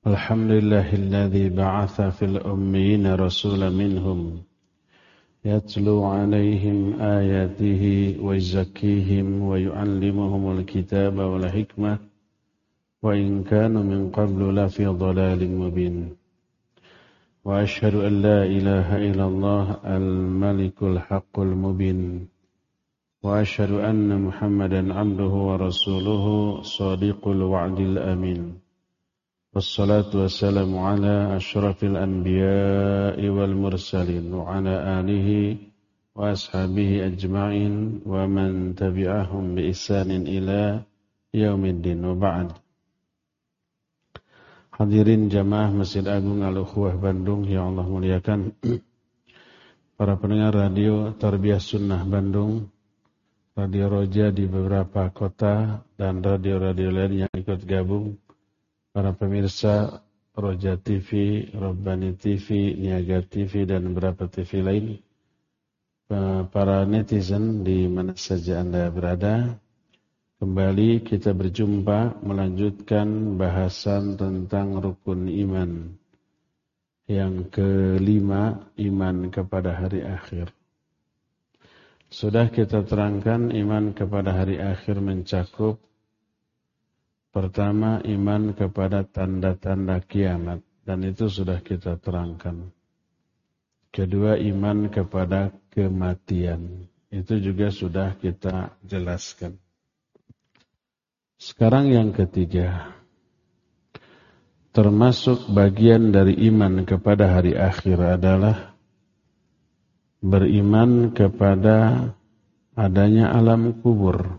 الحمد لله الذي بعث في الأميين رسولا منهم يتلو عليهم آياته ويزكيهم ويعلمهم الكتاب والحكمة وإن كانوا من قبل لفي ضلال مبين وأشهد أن لا إله إلا الله الملك الحق المبين وأشهد أن محمدا عبده ورسوله صادق الوعد الأمين والصلاة والسلام على أشرف الأنبياء والمرسلين وعلى آله وأصحابه أجمعين ومن تبعهم بإحسان إلى يوم الدين وبعد. Hadirin jamaah Masjid Agung Al-Ukhuwah Bandung yang Allah muliakan, para pendengar radio Tarbiyah Sunnah Bandung, Radio Roja di beberapa kota dan radio-radio lain yang ikut gabung, para pemirsa Roja TV, Rabbani TV, Niaga TV, dan beberapa TV lain, para netizen di mana saja Anda berada, kembali kita berjumpa melanjutkan bahasan tentang rukun iman. Yang kelima, iman kepada hari akhir. Sudah kita terangkan iman kepada hari akhir mencakup pertama, iman kepada tanda-tanda kiamat, dan itu sudah kita terangkan. Kedua, iman kepada kematian, itu juga sudah kita jelaskan. Sekarang yang ketiga, termasuk bagian dari iman kepada hari akhir adalah beriman kepada adanya alam kubur,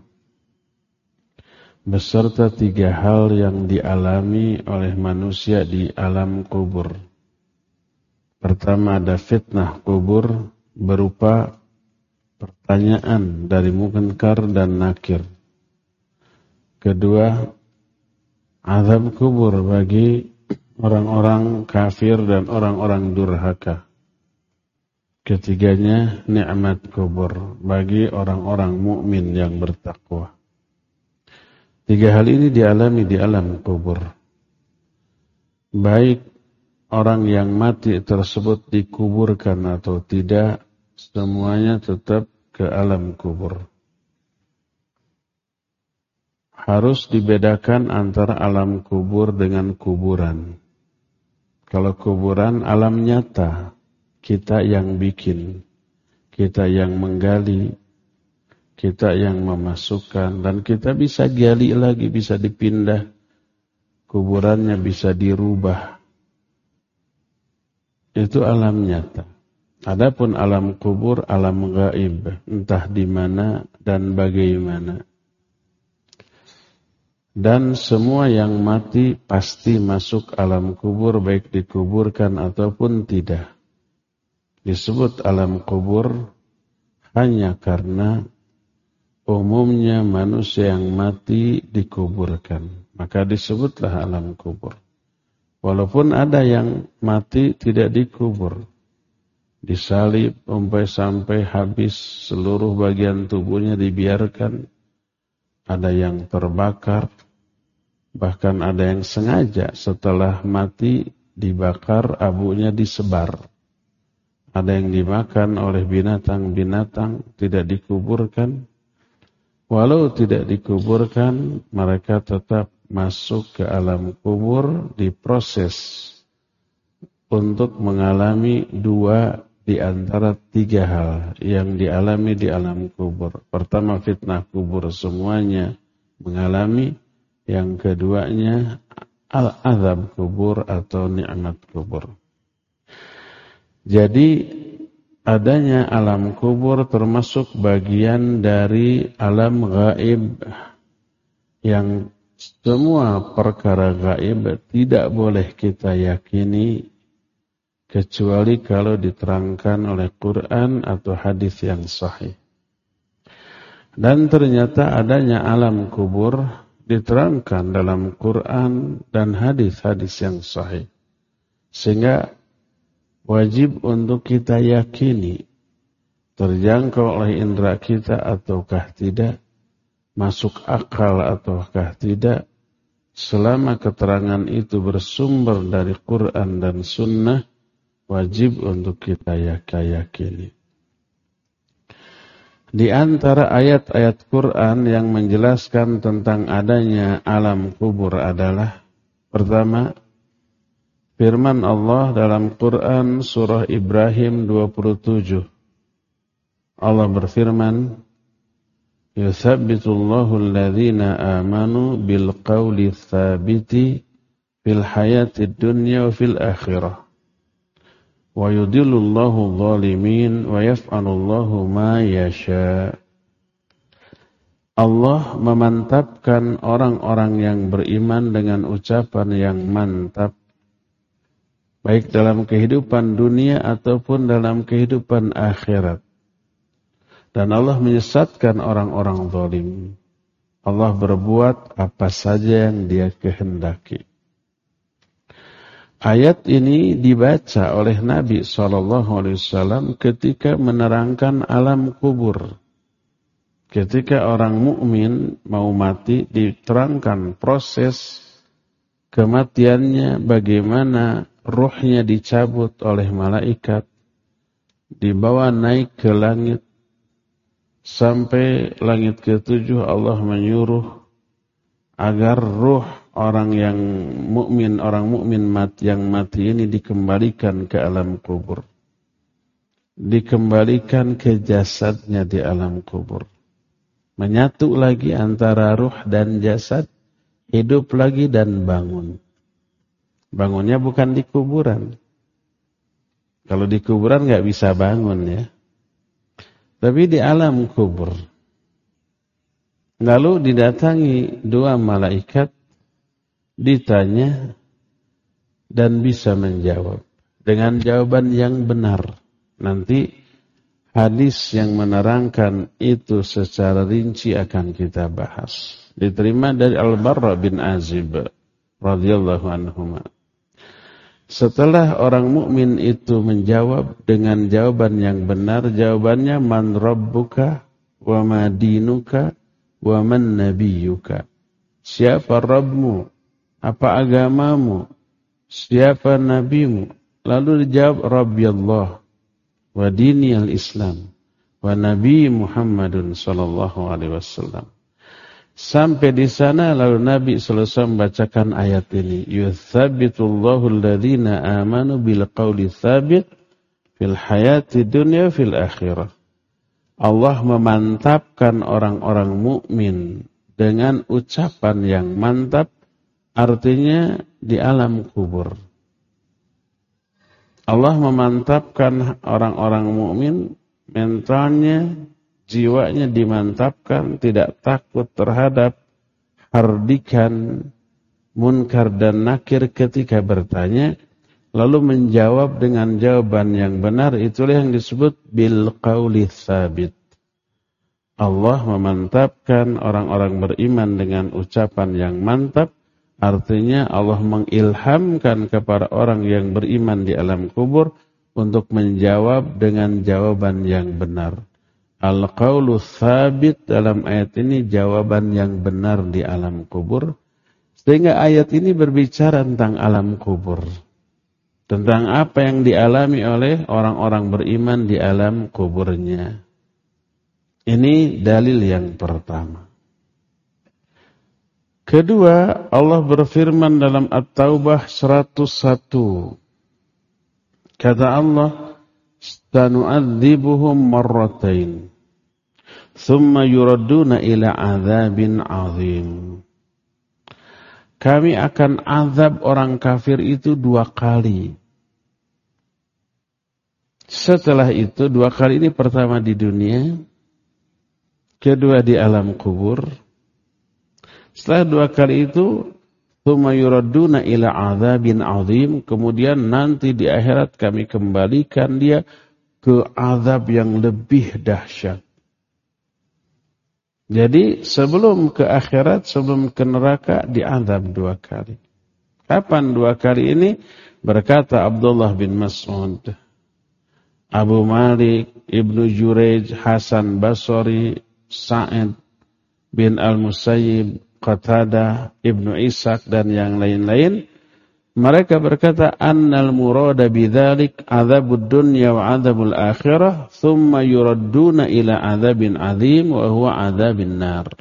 beserta tiga hal yang dialami oleh manusia di alam kubur. Pertama, ada fitnah kubur berupa pertanyaan dari Munkar dan Nakir. Kedua, azab kubur bagi orang-orang kafir dan orang-orang durhaka. Ketiganya, nikmat kubur bagi orang-orang mukmin yang bertakwa. Tiga hal ini dialami di alam kubur. Baik orang yang mati tersebut dikuburkan atau tidak, semuanya tetap ke alam kubur. Harus dibedakan antara alam kubur dengan kuburan. Kalau kuburan alam nyata, kita yang bikin, kita yang menggali, kita yang memasukkan, dan kita bisa gali lagi, bisa dipindah, kuburannya bisa dirubah. Itu alam nyata. Adapun alam kubur, alam gaib, entah di mana dan bagaimana. Dan semua yang mati pasti masuk alam kubur, baik dikuburkan ataupun tidak. Disebut alam kubur hanya karena umumnya manusia yang mati dikuburkan, maka disebutlah alam kubur. Walaupun ada yang mati tidak dikubur, disalib sampai habis seluruh bagian tubuhnya dibiarkan, ada yang terbakar, bahkan ada yang sengaja setelah mati dibakar, abunya disebar. Ada yang dimakan oleh binatang-binatang, tidak dikuburkan. Walau tidak dikuburkan, mereka tetap masuk ke alam kubur, diproses untuk mengalami dua di antara tiga hal yang dialami di alam kubur. Pertama, fitnah kubur semuanya mengalami. Yang keduanya, al-azab kubur atau nikmat kubur. Jadi adanya alam kubur termasuk bagian dari alam gaib, yang semua perkara gaib tidak boleh kita yakini kecuali kalau diterangkan oleh Quran atau hadis yang sahih. Dan ternyata adanya alam kubur diterangkan dalam Quran dan hadis-hadis yang sahih. Sehingga wajib untuk kita yakini terjangkau oleh indera kita ataukah tidak, masuk akal ataukah tidak, selama keterangan itu bersumber dari Quran dan Sunnah, wajib untuk kita yakini. Di antara ayat-ayat Quran yang menjelaskan tentang adanya alam kubur adalah, pertama, firman Allah dalam Quran surah Ibrahim 27. Allah berfirman, "Yuthabbitullahu alladhina amanu bil qawli tsabiti fil hayatid dunya wa fil akhirah. Wa yudhillullahu adh-dhalimin wa yaf'alullahu ma yasha." Allah memantapkan orang-orang yang beriman dengan ucapan yang mantap, baik dalam kehidupan dunia ataupun dalam kehidupan akhirat. Dan Allah menyesatkan orang-orang zalim. Allah berbuat apa saja yang Dia kehendaki. Ayat ini dibaca oleh Nabi SAW ketika menerangkan alam kubur. Ketika orang mukmin mau mati, diterangkan proses kematiannya, bagaimana ruhnya dicabut oleh malaikat, dibawa naik ke langit, sampai langit ke-7 Allah menyuruh agar ruh orang yang mukmin, orang mukmin yang mati ini dikembalikan ke alam kubur. Dikembalikan ke jasadnya di alam kubur. Menyatu lagi antara ruh dan jasad, hidup lagi dan bangun. Bangunnya bukan di kuburan. Kalau di kuburan nggak bisa bangun ya. Tapi di alam kubur. Lalu didatangi dua malaikat, ditanya dan bisa menjawab dengan jawaban yang benar. Nanti hadis yang menerangkan itu secara rinci akan kita bahas. Diterima dari Al-Barra bin Azib radhiyallahu anhuma. Setelah orang mukmin itu menjawab dengan jawaban yang benar, jawabannya man rabbuka wa ma dinuka wa man nabiyyuka. Siapa Rabbmu? Apa agamamu? Siapa nabimu? Lalu dijawab Rabbi Allah wa dini al-Islam wa Nabi Muhammadun sallallahu alaihi wasallam. Sampai di sana lalu Nabi sallallahu alaihi wasallam membacakan ayat ini, yuthabbitullahu alladhina amanu bil qawli tsabit fil hayati dunya fil akhirah. Allah memantapkan orang-orang mukmin dengan ucapan yang mantap, artinya di alam kubur. Allah memantapkan orang-orang mukmin, mentalnya, jiwanya dimantapkan, tidak takut terhadap hardikan munkar dan nakir ketika bertanya, lalu menjawab dengan jawaban yang benar. Itulah yang disebut bil qauli tsabit. Allah memantapkan orang-orang beriman dengan ucapan yang mantap, artinya Allah mengilhamkan kepada orang yang beriman di alam kubur untuk menjawab dengan jawaban yang benar. Al-qaulu tsabit dalam ayat ini jawaban yang benar di alam kubur. Sehingga ayat ini berbicara tentang alam kubur. Tentang apa yang dialami oleh orang-orang beriman di alam kuburnya. Ini dalil yang pertama. Kedua, Allah berfirman dalam At-Taubah 101. Kata Allah, "Sanu'adzibuhum marratain, thumma yuradduna ila 'adzabin 'adzim." Kami akan azab orang kafir itu 2 kali. Setelah itu 2 kali ini, pertama di dunia, kedua di alam kubur. Setelah 2 kali itu, tsumma yuradduna ila 'adzabin 'adzim, kemudian nanti di akhirat kami kembalikan dia ke azab yang lebih dahsyat. Jadi sebelum ke akhirat, sebelum ke neraka, diazab 2 kali. Kapan 2 kali ini? Berkata Abdullah bin Mas'ud, Abu Malik, Ibnu Jurayj, Hasan Basri, Sa'id bin Al-Musayyib, Qatadah, Ibnu Ishaq dan yang lain-lain, mereka berkata annal murada bidzalik adzabud dunya wa adzabul akhirah thumma yuradduna ila adzabin adzim wa huwa adzabin nar.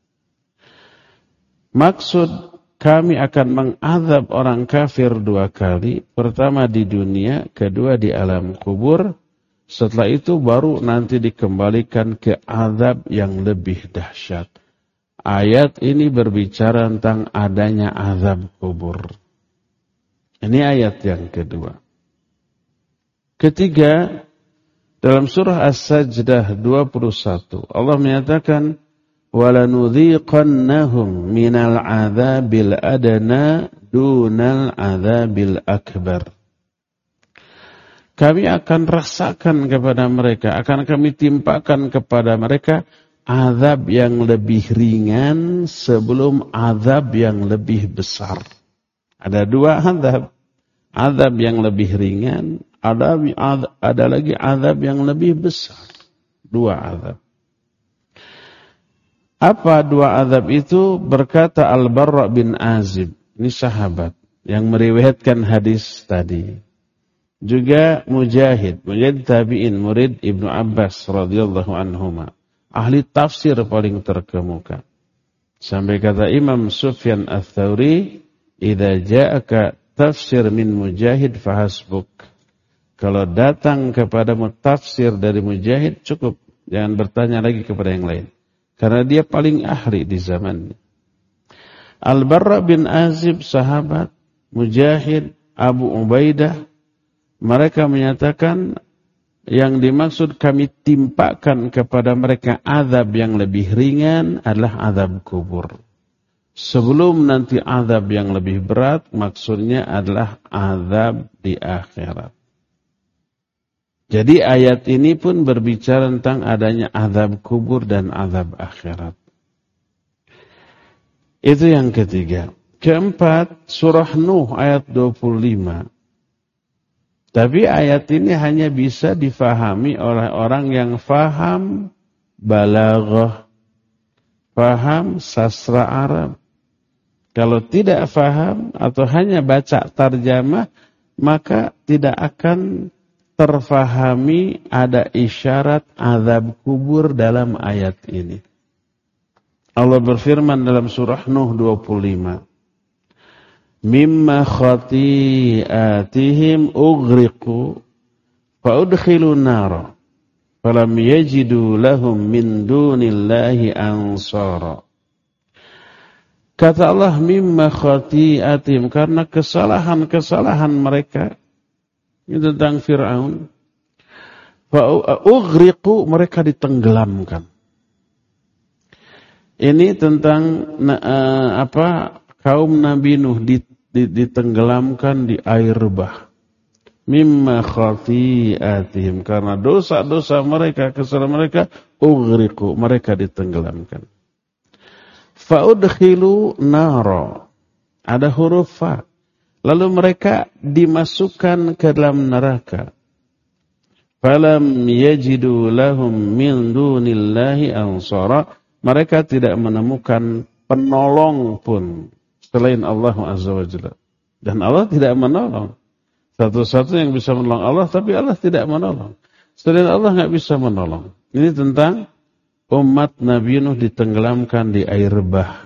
Maksud kami akan mengazab orang kafir 2 kali, pertama di dunia, kedua di alam kubur. Setelah itu baru nanti dikembalikan ke azab yang lebih dahsyat. Ayat ini berbicara tentang adanya azab kubur. Ini ayat yang kedua. Ketiga, dalam surah As-Sajdah 21, Allah menyatakan, وَلَنُذِيقَنَّهُمْ مِنَ الْعَذَابِ الْأَدْنَى دُونَ الْعَذَابِ الْأَكْبَرِ. Kami akan rasakan kepada mereka, akan kami timpakan kepada mereka azab yang lebih ringan sebelum azab yang lebih besar. Ada 2 azab. Azab yang lebih ringan, ada lagi azab yang lebih besar. 2 azab. Apa 2 azab itu? Berkata Al-Barra bin Azib, ini sahabat yang meriwayatkan hadis tadi. Juga Mujahid tabi'in, murid Ibnu Abbas radhiyallahu anhuma, ahli tafsir paling terkemuka. Sampai kata Imam Sufyan Ats-Tsauri, "Idza ja'aka tafsir min Mujahid fahasbuk." Kalau datang kepadamu tafsir dari Mujahid cukup, jangan bertanya lagi kepada yang lain. Karena dia paling ahli di zamannya. Al-Barra bin Azib sahabat, Mujahid, Abu Ubaidah, mereka menyatakan yang dimaksud kami timpakan kepada mereka azab yang lebih ringan adalah azab kubur. Sebelum nanti azab yang lebih berat, maksudnya adalah azab di akhirat. Jadi ayat ini pun berbicara tentang adanya azab kubur dan azab akhirat. Itu yang ketiga. Keempat, surah Nuh ayat 25. Tapi ayat ini hanya bisa difahami oleh orang yang faham balaghah, faham sastra Arab. Kalau tidak faham atau hanya baca tarjamah, maka tidak akan terfahami ada isyarat azab kubur dalam ayat ini. Allah berfirman dalam surah Nuh 25. Mimma khati'atihim ughriqu fa'udkhilu nara falam yajidu lahum min dunillahi ansara. Kata Allah, mimma khati'atihim, karena kesalahan-kesalahan mereka. Ini tentang Fir'aun. Fa'ughriqu, mereka ditenggelamkan. Ini tentang kaum Nabi Nuh ditenggelamkan di air bah. Mimma khati'atihim, karena dosa-dosa mereka, kesalahan mereka, ughriqu, mereka ditenggelamkan. Fa'udkhilu nara, ada huruf fa. Lalu mereka dimasukkan ke dalam neraka. Falam yajidu lahum min dunillahi ansara, mereka tidak menemukan penolong pun selain Allah Azza wa Jalla. Dan Allah tidak menolong. Satu-satu yang bisa menolong Allah, tapi Allah tidak menolong. Selain Allah nggak bisa menolong. Ini tentang umat Nabi Nuh ditenggelamkan di air bah.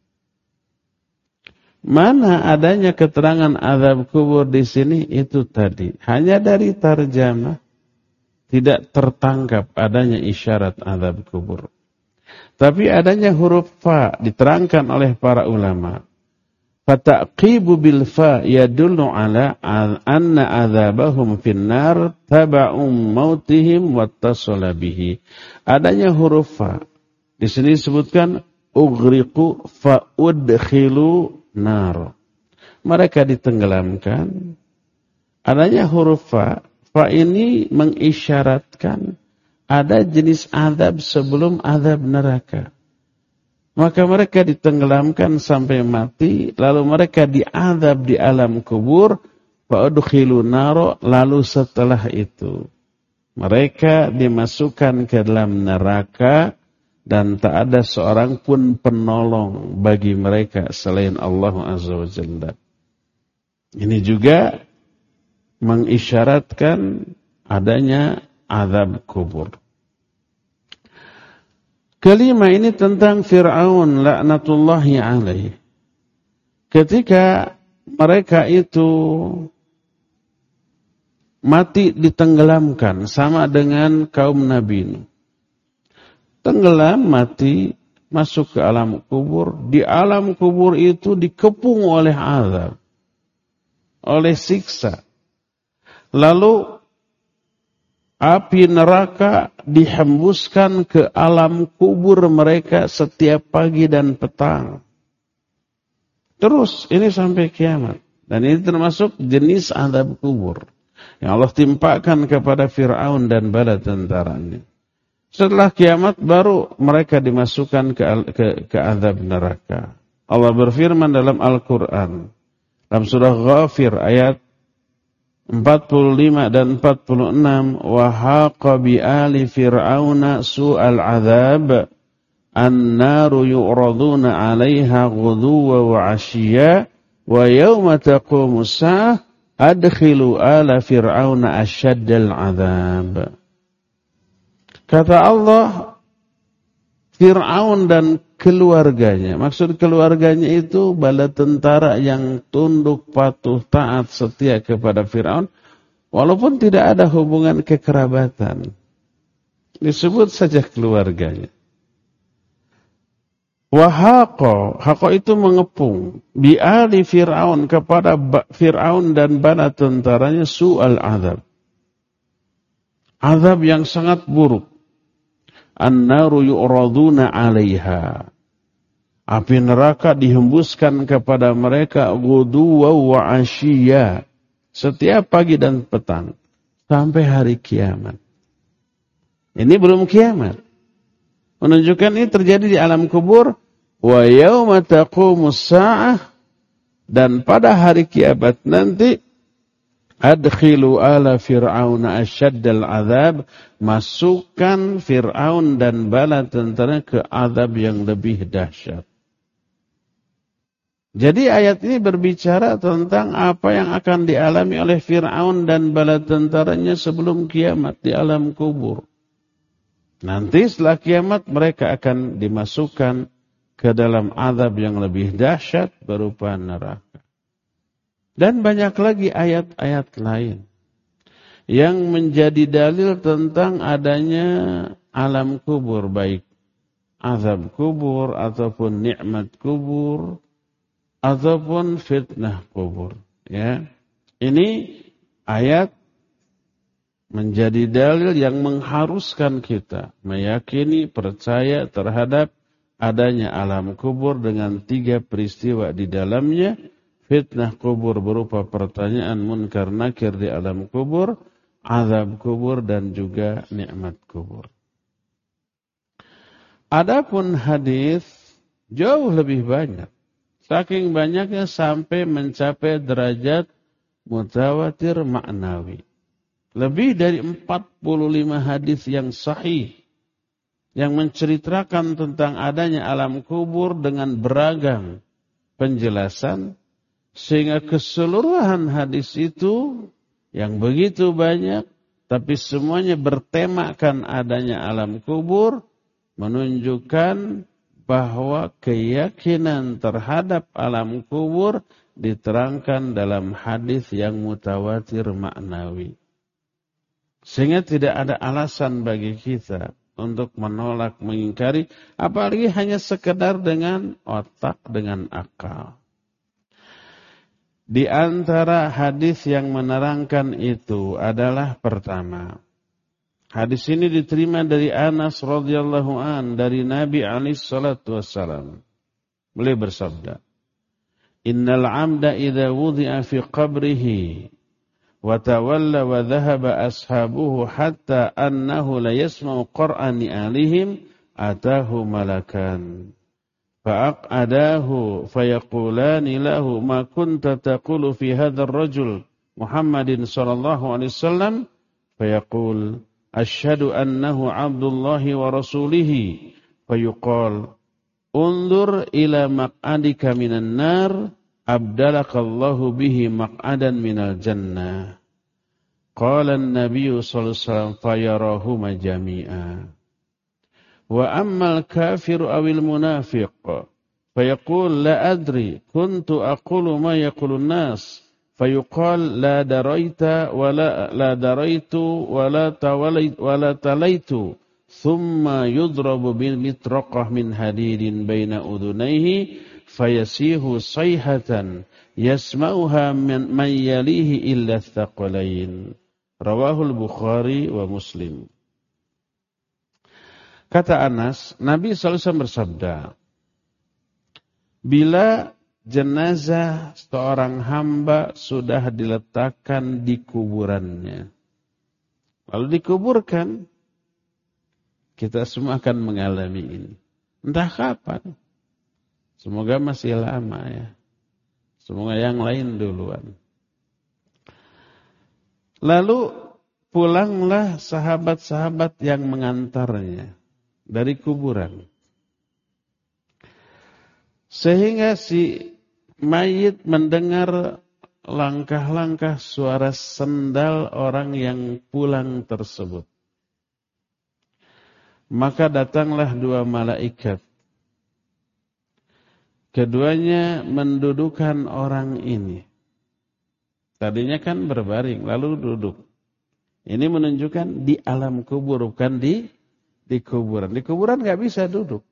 Mana adanya keterangan azab kubur di sini? Itu tadi. Hanya dari tarjamah tidak tertangkap adanya isyarat azab kubur. Tapi adanya huruf fa diterangkan oleh para ulama. Fataqibu bil fa yadullu ala anna adzabahum finnar taba'um mautihim wattasala bihi. Adanya huruf fa. Di sini disebutkan ughriqu fa udkhilu nar. Mereka ditenggelamkan. Adanya huruf fa. Fa ini mengisyaratkan ada jenis azab sebelum azab neraka. Maka mereka ditenggelamkan sampai mati, lalu mereka diazab di alam kubur, fa'udkhilu naro, lalu setelah itu mereka dimasukkan ke dalam neraka, dan tak ada seorang pun penolong bagi mereka selain Allah Azza wa Jalla. Ini juga mengisyaratkan adanya azab kubur. Kelima ini tentang Fir'aun laknatullahi alaih. Ketika mereka itu mati ditenggelamkan sama dengan kaum Nabi Nuh. Tenggelam, mati, masuk ke alam kubur. Di alam kubur itu dikepung oleh azab, oleh siksa. Lalu api neraka dihembuskan ke alam kubur mereka setiap pagi dan petang. Terus ini sampai kiamat. Dan ini termasuk jenis azab kubur yang Allah timpakan kepada Fir'aun dan bala tentaranya. Setelah kiamat baru mereka dimasukkan ke azab neraka. Allah berfirman dalam Al-Quran. Dalam surah Ghafir ayat 45 dan 46. Wa haqa bi ali fir'auna su'al azab. An-naru yu'raduna 'alaiha ghuduwa wa 'ashiyya. Wa yawma taqumu as-sa'ah adkhilu ala fir'auna asyaddal azab. Kata Allah, Fir'aun dan keluarganya. Maksud keluarganya itu bala tentara yang tunduk, patuh, taat, setia kepada Fir'aun. Walaupun tidak ada hubungan kekerabatan. Disebut saja keluarganya. Wahaqo, haqo itu mengepung. Bi'ali Fir'aun, kepada Fir'aun dan bala tentaranya su'al azab. Azab yang sangat buruk. An-naru yu'raduna 'alaiha. Api neraka dihembuskan kepada mereka ghuduwa wa 'ashiyya. Setiap pagi dan petang sampai hari kiamat. Ini belum kiamat. Menunjukkan ini terjadi di alam kubur. Wa yauma taqumus sa'ah, dan pada hari kiamat nanti adkhilu ala fir'auna asyaddal azab, masukkan Fir'aun dan bala tentara ke azab yang lebih dahsyat. Jadi ayat ini berbicara tentang apa yang akan dialami oleh Fir'aun dan bala tentaranya sebelum kiamat di alam kubur. Nanti setelah kiamat mereka akan dimasukkan ke dalam azab yang lebih dahsyat berupa neraka. Dan banyak lagi ayat-ayat lain yang menjadi dalil tentang adanya alam kubur, baik azab kubur ataupun nikmat kubur ataupun fitnah kubur. Ya, ini ayat menjadi dalil yang mengharuskan kita meyakini, percaya terhadap adanya alam kubur dengan 3 peristiwa di dalamnya. Fitnah kubur berupa pertanyaan munkar nakir di alam kubur, azab kubur, dan juga nikmat kubur. Adapun hadis jauh lebih banyak. Saking banyaknya sampai mencapai derajat mutawatir maknawi. Lebih dari 45 hadis yang sahih yang menceritakan tentang adanya alam kubur dengan beragam penjelasan. Sehingga keseluruhan hadis itu yang begitu banyak, tapi semuanya bertemakan adanya alam kubur, menunjukkan bahwa keyakinan terhadap alam kubur diterangkan dalam hadis yang mutawatir maknawi. Sehingga tidak ada alasan bagi kita untuk menolak, mengingkari, apalagi hanya sekedar dengan otak, dengan akal. Di antara hadis yang menerangkan itu adalah pertama. Hadis ini diterima dari Anas radhiyallahu an, dari Nabi alaihi salatu wassalam. Beliau bersabda, "Innal 'amda idza wudi'a fi qabrihi wa tawalla wa dhahaba ashabuhu hatta annahu la yasma'u qur'ani alihim atahu malakan. فأقعداه فيقولان له ما كنت تقول في هذا الرجل محمد صلى الله عليه وسلم فيقول أشهد أنه عبد الله ورسوله fayuqal undur ila maq'adika minan nar abdalakallahu bihi maq'adan minal jannah. Qala an-nabiy sallallahu alaihi wasallam fayarahuma jami'a. Wa ammal kafiru awil munafiq fayaqul la adri kuntu aqulu ma yaqulun nas fayuqal la daraita la daraitu wala talaitu thumma yudrabu bil mitraqah min hadidin baina udunayhi fayasihu sayhatan yasma'uha man yalihi illa thaqalain. Rawahul Bukhari wa Muslim. Kata Anas, Nabi SAW bersabda, bila jenazah seorang hamba sudah diletakkan di kuburannya, lalu dikuburkan, kita semua akan mengalami ini. Entah kapan. Semoga masih lama ya. Semoga yang lain duluan. Lalu pulanglah sahabat-sahabat yang mengantarnya dari kuburan. Sehingga si mayit mendengar langkah-langkah suara sendal orang yang pulang tersebut. Maka datanglah dua malaikat. Keduanya mendudukan orang ini. Tadinya kan berbaring, lalu duduk. Ini menunjukkan di alam kubur, bukan di kuburan. Di kuburan nggak bisa duduk.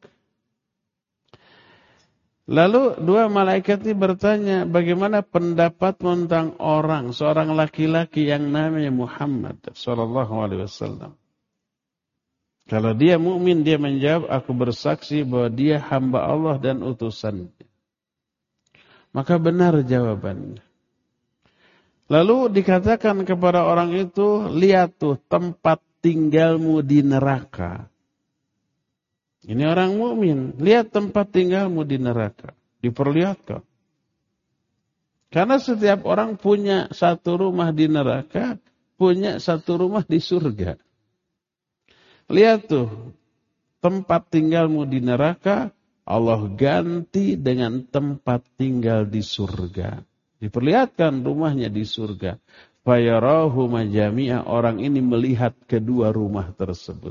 Lalu dua malaikat ini bertanya, bagaimana pendapat tentang seorang laki-laki yang namanya Muhammad sallallahu alaihi wasallam. Kalau dia mukmin, dia menjawab, aku bersaksi bahwa dia hamba Allah dan utusannya. Maka benar jawabannya. Lalu dikatakan kepada orang itu, lihat tuh tempat tinggalmu di neraka. Ini orang mukmin, lihat tempat tinggalmu di neraka. Diperlihatkan. Karena setiap orang punya satu rumah di neraka, punya satu rumah di surga. Lihat tuh, tempat tinggalmu di neraka, Allah ganti dengan tempat tinggal di surga. Diperlihatkan rumahnya di surga. Fayarahu majami'a, orang ini melihat kedua rumah tersebut.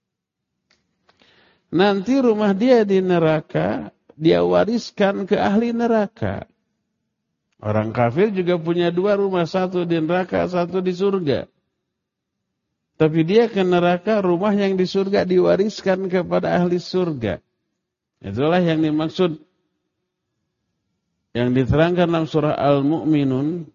Nanti rumah dia di neraka, dia wariskan ke ahli neraka. Orang kafir juga punya dua rumah, satu di neraka, satu di surga. Tapi dia ke neraka, rumah yang di surga diwariskan kepada ahli surga. Itulah yang dimaksud, yang diterangkan dalam surah Al-Mu'minun,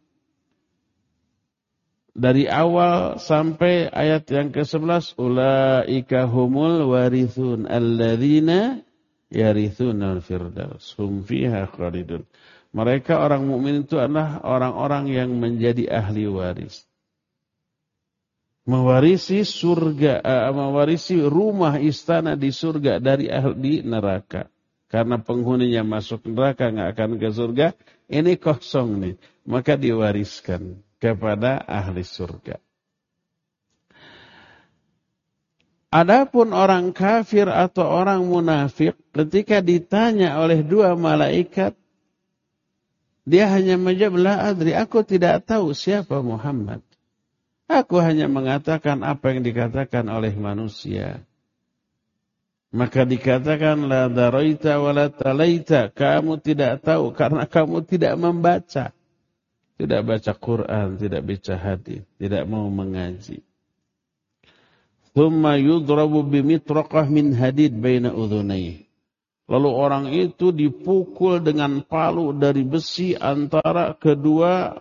dari awal sampai ayat yang ke-11, ulaika humul warithun alladzina yarithunal firdaus hum fiha khalidun. Mereka orang mukmin itu adalah orang-orang yang menjadi ahli waris. Mewarisi surga, mewarisi rumah istana di surga dari ahli neraka. Karena penghuninya masuk neraka nggak akan ke surga, ini kosong nih, maka diwariskan kepada ahli surga. Adapun orang kafir atau orang munafik, ketika ditanya oleh dua malaikat, dia hanya menjawab, la adri, aku tidak tahu siapa Muhammad. Aku hanya mengatakan apa yang dikatakan oleh manusia. Maka dikatakan, la daraita wa la talaita, kamu tidak tahu karena kamu tidak membaca. Tidak baca Quran, tidak baca hadis, tidak mau mengaji. Thumma yudrabu bimitraqah min hadid baina udhunayhi. Lalu orang itu dipukul dengan palu dari besi antara kedua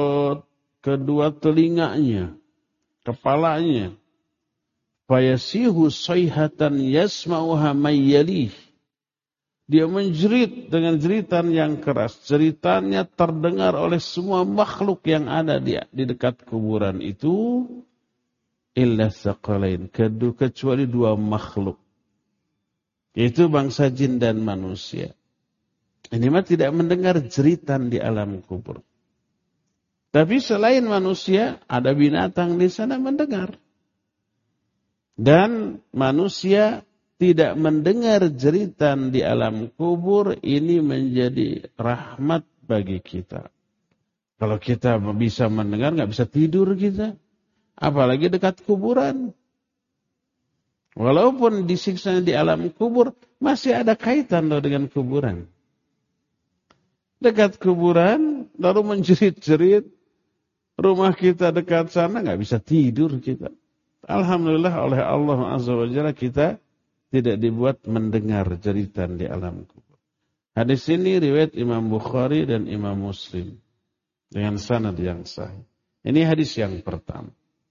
telinganya, kepalanya. Fayasihu sayhatan yasma'uha mayyalih. Dia menjerit dengan jeritan yang keras. Jeritannya terdengar oleh semua makhluk yang ada di dekat kuburan itu. Illa thaqalain. Kecuali dua makhluk. Yaitu bangsa jin dan manusia. Ini mah tidak mendengar jeritan di alam kubur. Tapi selain manusia, ada binatang di sana mendengar. Dan manusia tidak mendengar jeritan di alam kubur, ini menjadi rahmat bagi kita. Kalau kita bisa mendengar, nggak bisa tidur kita. Apalagi dekat kuburan. Walaupun disiksa di alam kubur, masih ada kaitan loh dengan kuburan. Dekat kuburan, lalu menjerit-jerit. Rumah kita dekat sana, nggak bisa tidur kita. Alhamdulillah oleh Allah Azza wa Jalla kita tidak dibuat mendengar jeritan di alam kubur. Hadis ini riwayat Imam Bukhari dan Imam Muslim. Dengan sanad yang sahih. Ini hadis yang pertama.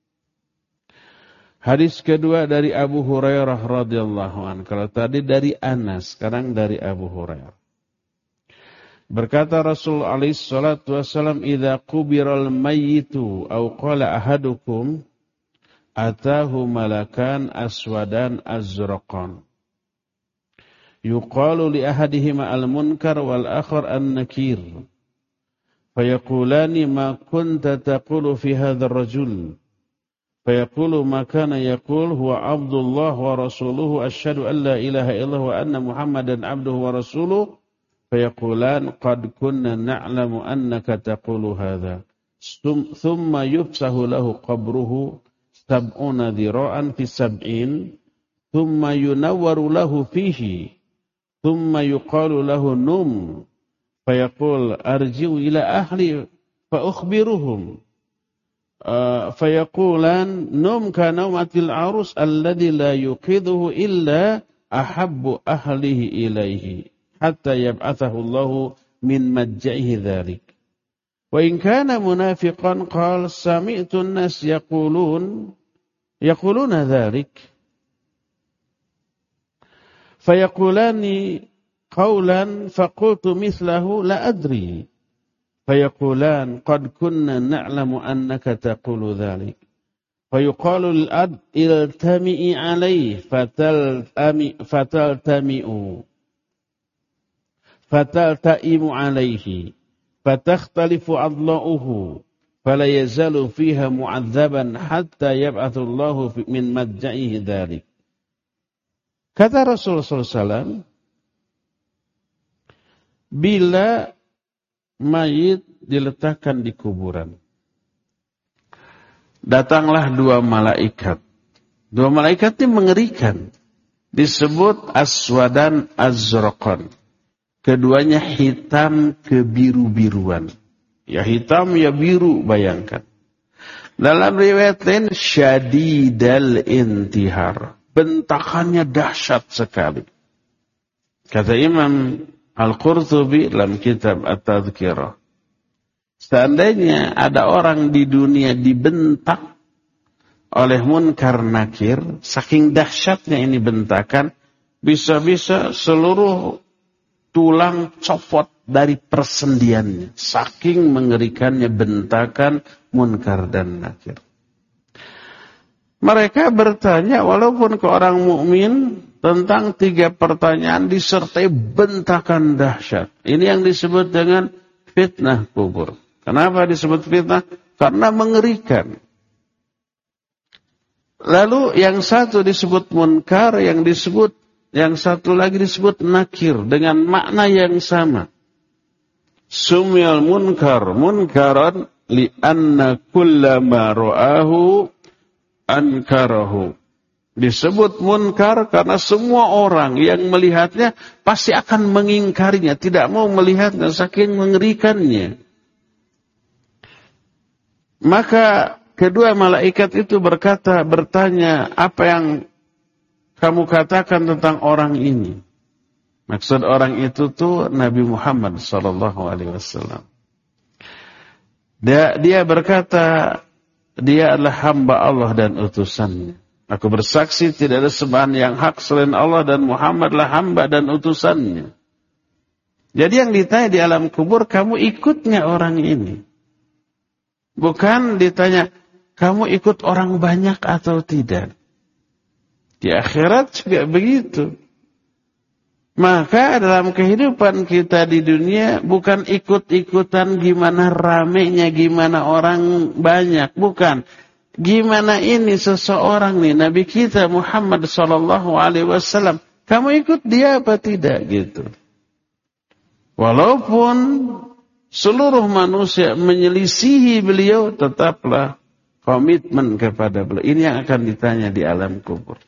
Hadis kedua dari Abu Hurairah radhiyallahu anhu. Kalau tadi dari Anas, sekarang dari Abu Hurairah. Berkata Rasul alaihi salatu wasallam, "Idza qubiral mayyitu aw qala ahadukum atahu malakan aswadan azraqan. Yuqalu li ahadihima al-munkar wal akhar an-nakir. Fayaqulani ma kunta taqulu fi hadzal rajul." فيقول ما كان يقول هو عبد الله ورسوله أشهد أن لا إله إلا الله وأن محمدا عبده ورسوله فيقولان قد كنا نعلم أنك تقول هذا ثم يفسح له قبره 70 ذراعا في 70 ثم ينور له فيه ثم يقال له نم فيقول أرجع إلى أهلي فأخبرهم فيقولان نم كنومة العروس الذي لا يوقظه إلا أحب أهله إليه حتى يبعثه الله من مجئه ذلك وإن كان منافقا قال سمعت الناس يقولون ذلك فيقولان قولا فقلت مثله لا أدري فيقولان قد كنا نعلم أنك تقول ذلك فيقال للأب التمئ عليه فتلتئم عليه فتختلف أضلاعه فلا يزال فيها معذبا حتى يبعث الله من مضجعه ذلك. Kata Rasulullah SAW, bila mayit diletakkan di kuburan, datanglah dua malaikat. Dua malaikat ini mengerikan. Disebut aswadan azraqan. Keduanya hitam kebiru-biruan. Ya hitam ya biru, bayangkan. Dalam riwayat lain syadidal intihar. Bentakannya dahsyat sekali. Kata Imam Al-Qurtubi dalam kitab At-Tadhkirah, seandainya ada orang di dunia dibentak oleh munkar nakir, saking dahsyatnya ini bentakan, bisa-bisa seluruh tulang copot dari persendiannya. Saking mengerikannya bentakan munkar dan nakir. Mereka bertanya walaupun ke orang mukmin tentang 3 pertanyaan disertai bentakan dahsyat. Ini yang disebut dengan fitnah kubur. Kenapa disebut fitnah? Karena mengerikan. Lalu yang satu disebut munkar, yang satu lagi disebut nakir dengan makna yang sama. Sumyal munkar munkaran li'anna kullama ra'ahu ankarahu. Disebut munkar karena semua orang yang melihatnya pasti akan mengingkarinya, tidak mau melihatnya saking mengerikannya. Maka kedua malaikat itu bertanya, apa yang kamu katakan tentang orang ini? Maksud orang itu tuh Nabi Muhammad SAW. Dia berkata, dia adalah hamba Allah dan utusannya. Aku bersaksi tidak ada sembahan yang hak selain Allah dan Muhammadlah hamba dan utusannya. Jadi yang ditanya di alam kubur, kamu ikutnya orang ini? Bukan ditanya, kamu ikut orang banyak atau tidak? Di akhirat juga begitu. Maka dalam kehidupan kita di dunia bukan ikut-ikutan gimana ramenya, gimana orang banyak. Bukan. Gimana ini seseorang nih, Nabi kita Muhammad SAW, kamu ikut dia apa tidak gitu. Walaupun seluruh manusia menyelisihi beliau, tetaplah komitmen kepada beliau. Ini yang akan ditanya di alam kubur.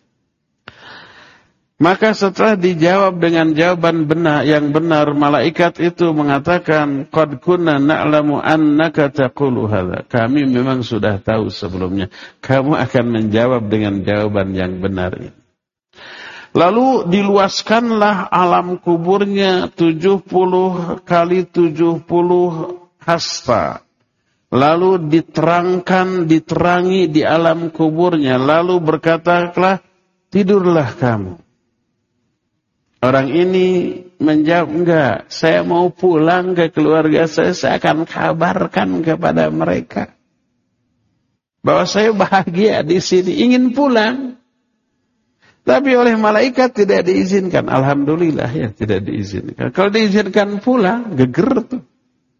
Maka setelah dijawab dengan jawaban yang benar, malaikat itu mengatakan, "Qad kunna na'lamu annaka taqulu hadza." Kami memang sudah tahu sebelumnya, kamu akan menjawab dengan jawaban yang benar ini. Lalu diluaskanlah alam kuburnya 70 kali 70 hasta. Lalu diterangi di alam kuburnya. Lalu berkatalah, tidurlah kamu. Orang ini menjawab, enggak, saya mau pulang ke keluarga saya akan kabarkan kepada mereka bahwa saya bahagia di sini, ingin pulang. Tapi oleh malaikat tidak diizinkan. Alhamdulillah ya, tidak diizinkan. Kalau diizinkan pulang, geger tuh.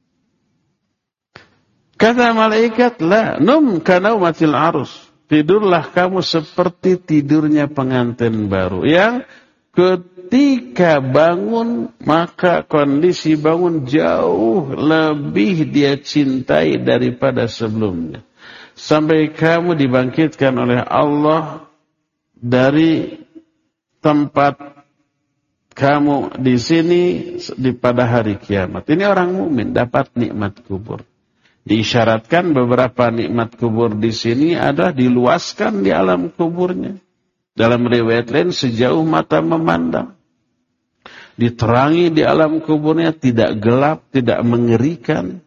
Kata malaikat, la num kanaumatil arus. Tidurlah kamu seperti tidurnya pengantin baru yang ketika bangun, maka kondisi bangun jauh lebih dia cintai daripada sebelumnya. Sampai kamu dibangkitkan oleh Allah dari tempat kamu di sini pada hari kiamat. Ini orang mukmin dapat nikmat kubur. Diisyaratkan beberapa nikmat kubur di sini adalah diluaskan di alam kuburnya. Dalam riwayat lain sejauh mata memandang. Diterangi di alam kuburnya, tidak gelap, tidak mengerikan.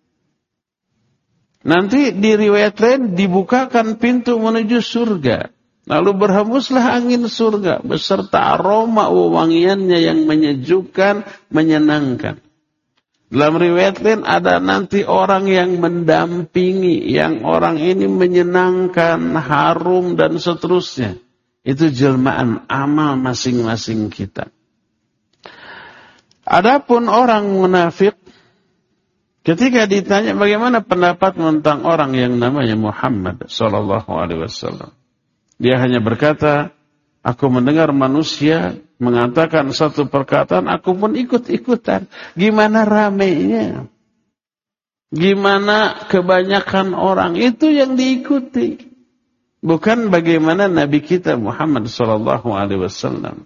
Nanti di riwayat lain dibukakan pintu menuju surga. Lalu berhembuslah angin surga beserta aroma wewangiannya yang menyejukkan, menyenangkan. Dalam riwayat lain ada nanti orang yang mendampingi, yang orang ini menyenangkan, harum dan seterusnya. Itu jelmaan amal masing-masing kita. Adapun orang munafik, ketika ditanya bagaimana pendapat tentang orang yang namanya Muhammad sallallahu alaihi wasallam, dia hanya berkata, aku mendengar manusia mengatakan satu perkataan, aku pun ikut-ikutan. Gimana ramainya? Gimana kebanyakan orang itu yang diikuti? Bukan bagaimana Nabi kita Muhammad sallallahu alaihi wasallam.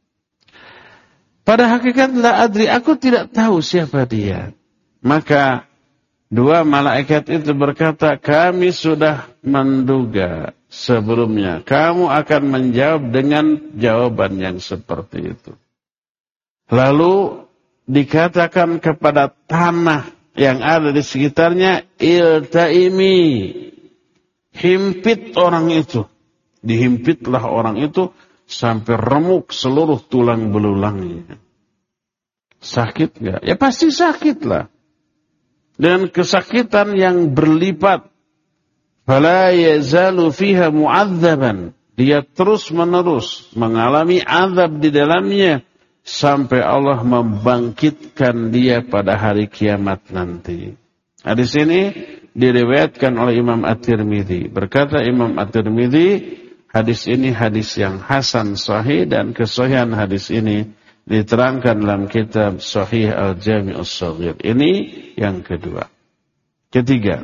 Pada hakikat la adri, aku tidak tahu siapa dia. Maka dua malaikat itu berkata, kami sudah menduga sebelumnya kamu akan menjawab dengan jawaban yang seperti itu. Lalu dikatakan kepada tanah yang ada di sekitarnya, iltaimi, himpit orang itu. Dihimpitlah orang itu sampai remuk seluruh tulang belulangnya. Sakit gak? Ya pasti sakit lah. Dan kesakitan yang berlipat. Fala yazalu fiha mu'adzaban. Dia terus menerus mengalami azab di dalamnya sampai Allah membangkitkan dia pada hari kiamat nanti. Hadis ini diriwayatkan oleh Imam At-Tirmidzi. Berkata Imam At-Tirmidzi, hadis ini hadis yang hasan sahih, dan kesahihan hadis ini diterangkan dalam kitab Sahih Al-Jami' As-Shaghir. Ini yang kedua. Ketiga.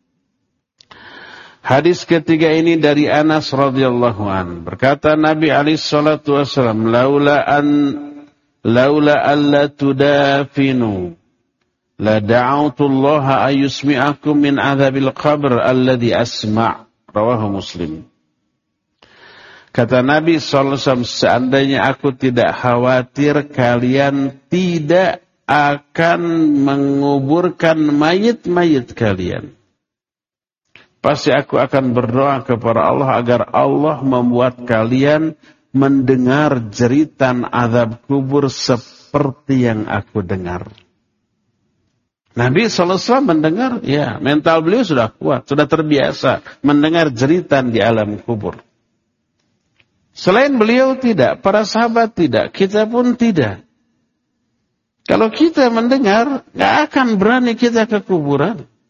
Hadis ketiga ini dari Anas radhiyallahu an. Berkata Nabi alaihi salatu wasallam, laula alla tudafinu la da'autu Allah ayusmi'akum min adzabil qabr alladhi asma'. Rawahu Muslim. Kata Nabi SAW, seandainya aku tidak khawatir kalian tidak akan menguburkan mayit-mayit kalian, pasti aku akan berdoa kepada Allah agar Allah membuat kalian mendengar jeritan azab kubur seperti yang aku dengar. Nabi SAW mendengar, ya mental beliau sudah kuat, sudah terbiasa mendengar jeritan di alam kubur. Selain beliau tidak, para sahabat tidak, kita pun tidak. Kalau kita mendengar, gak akan berani kita ke kuburan.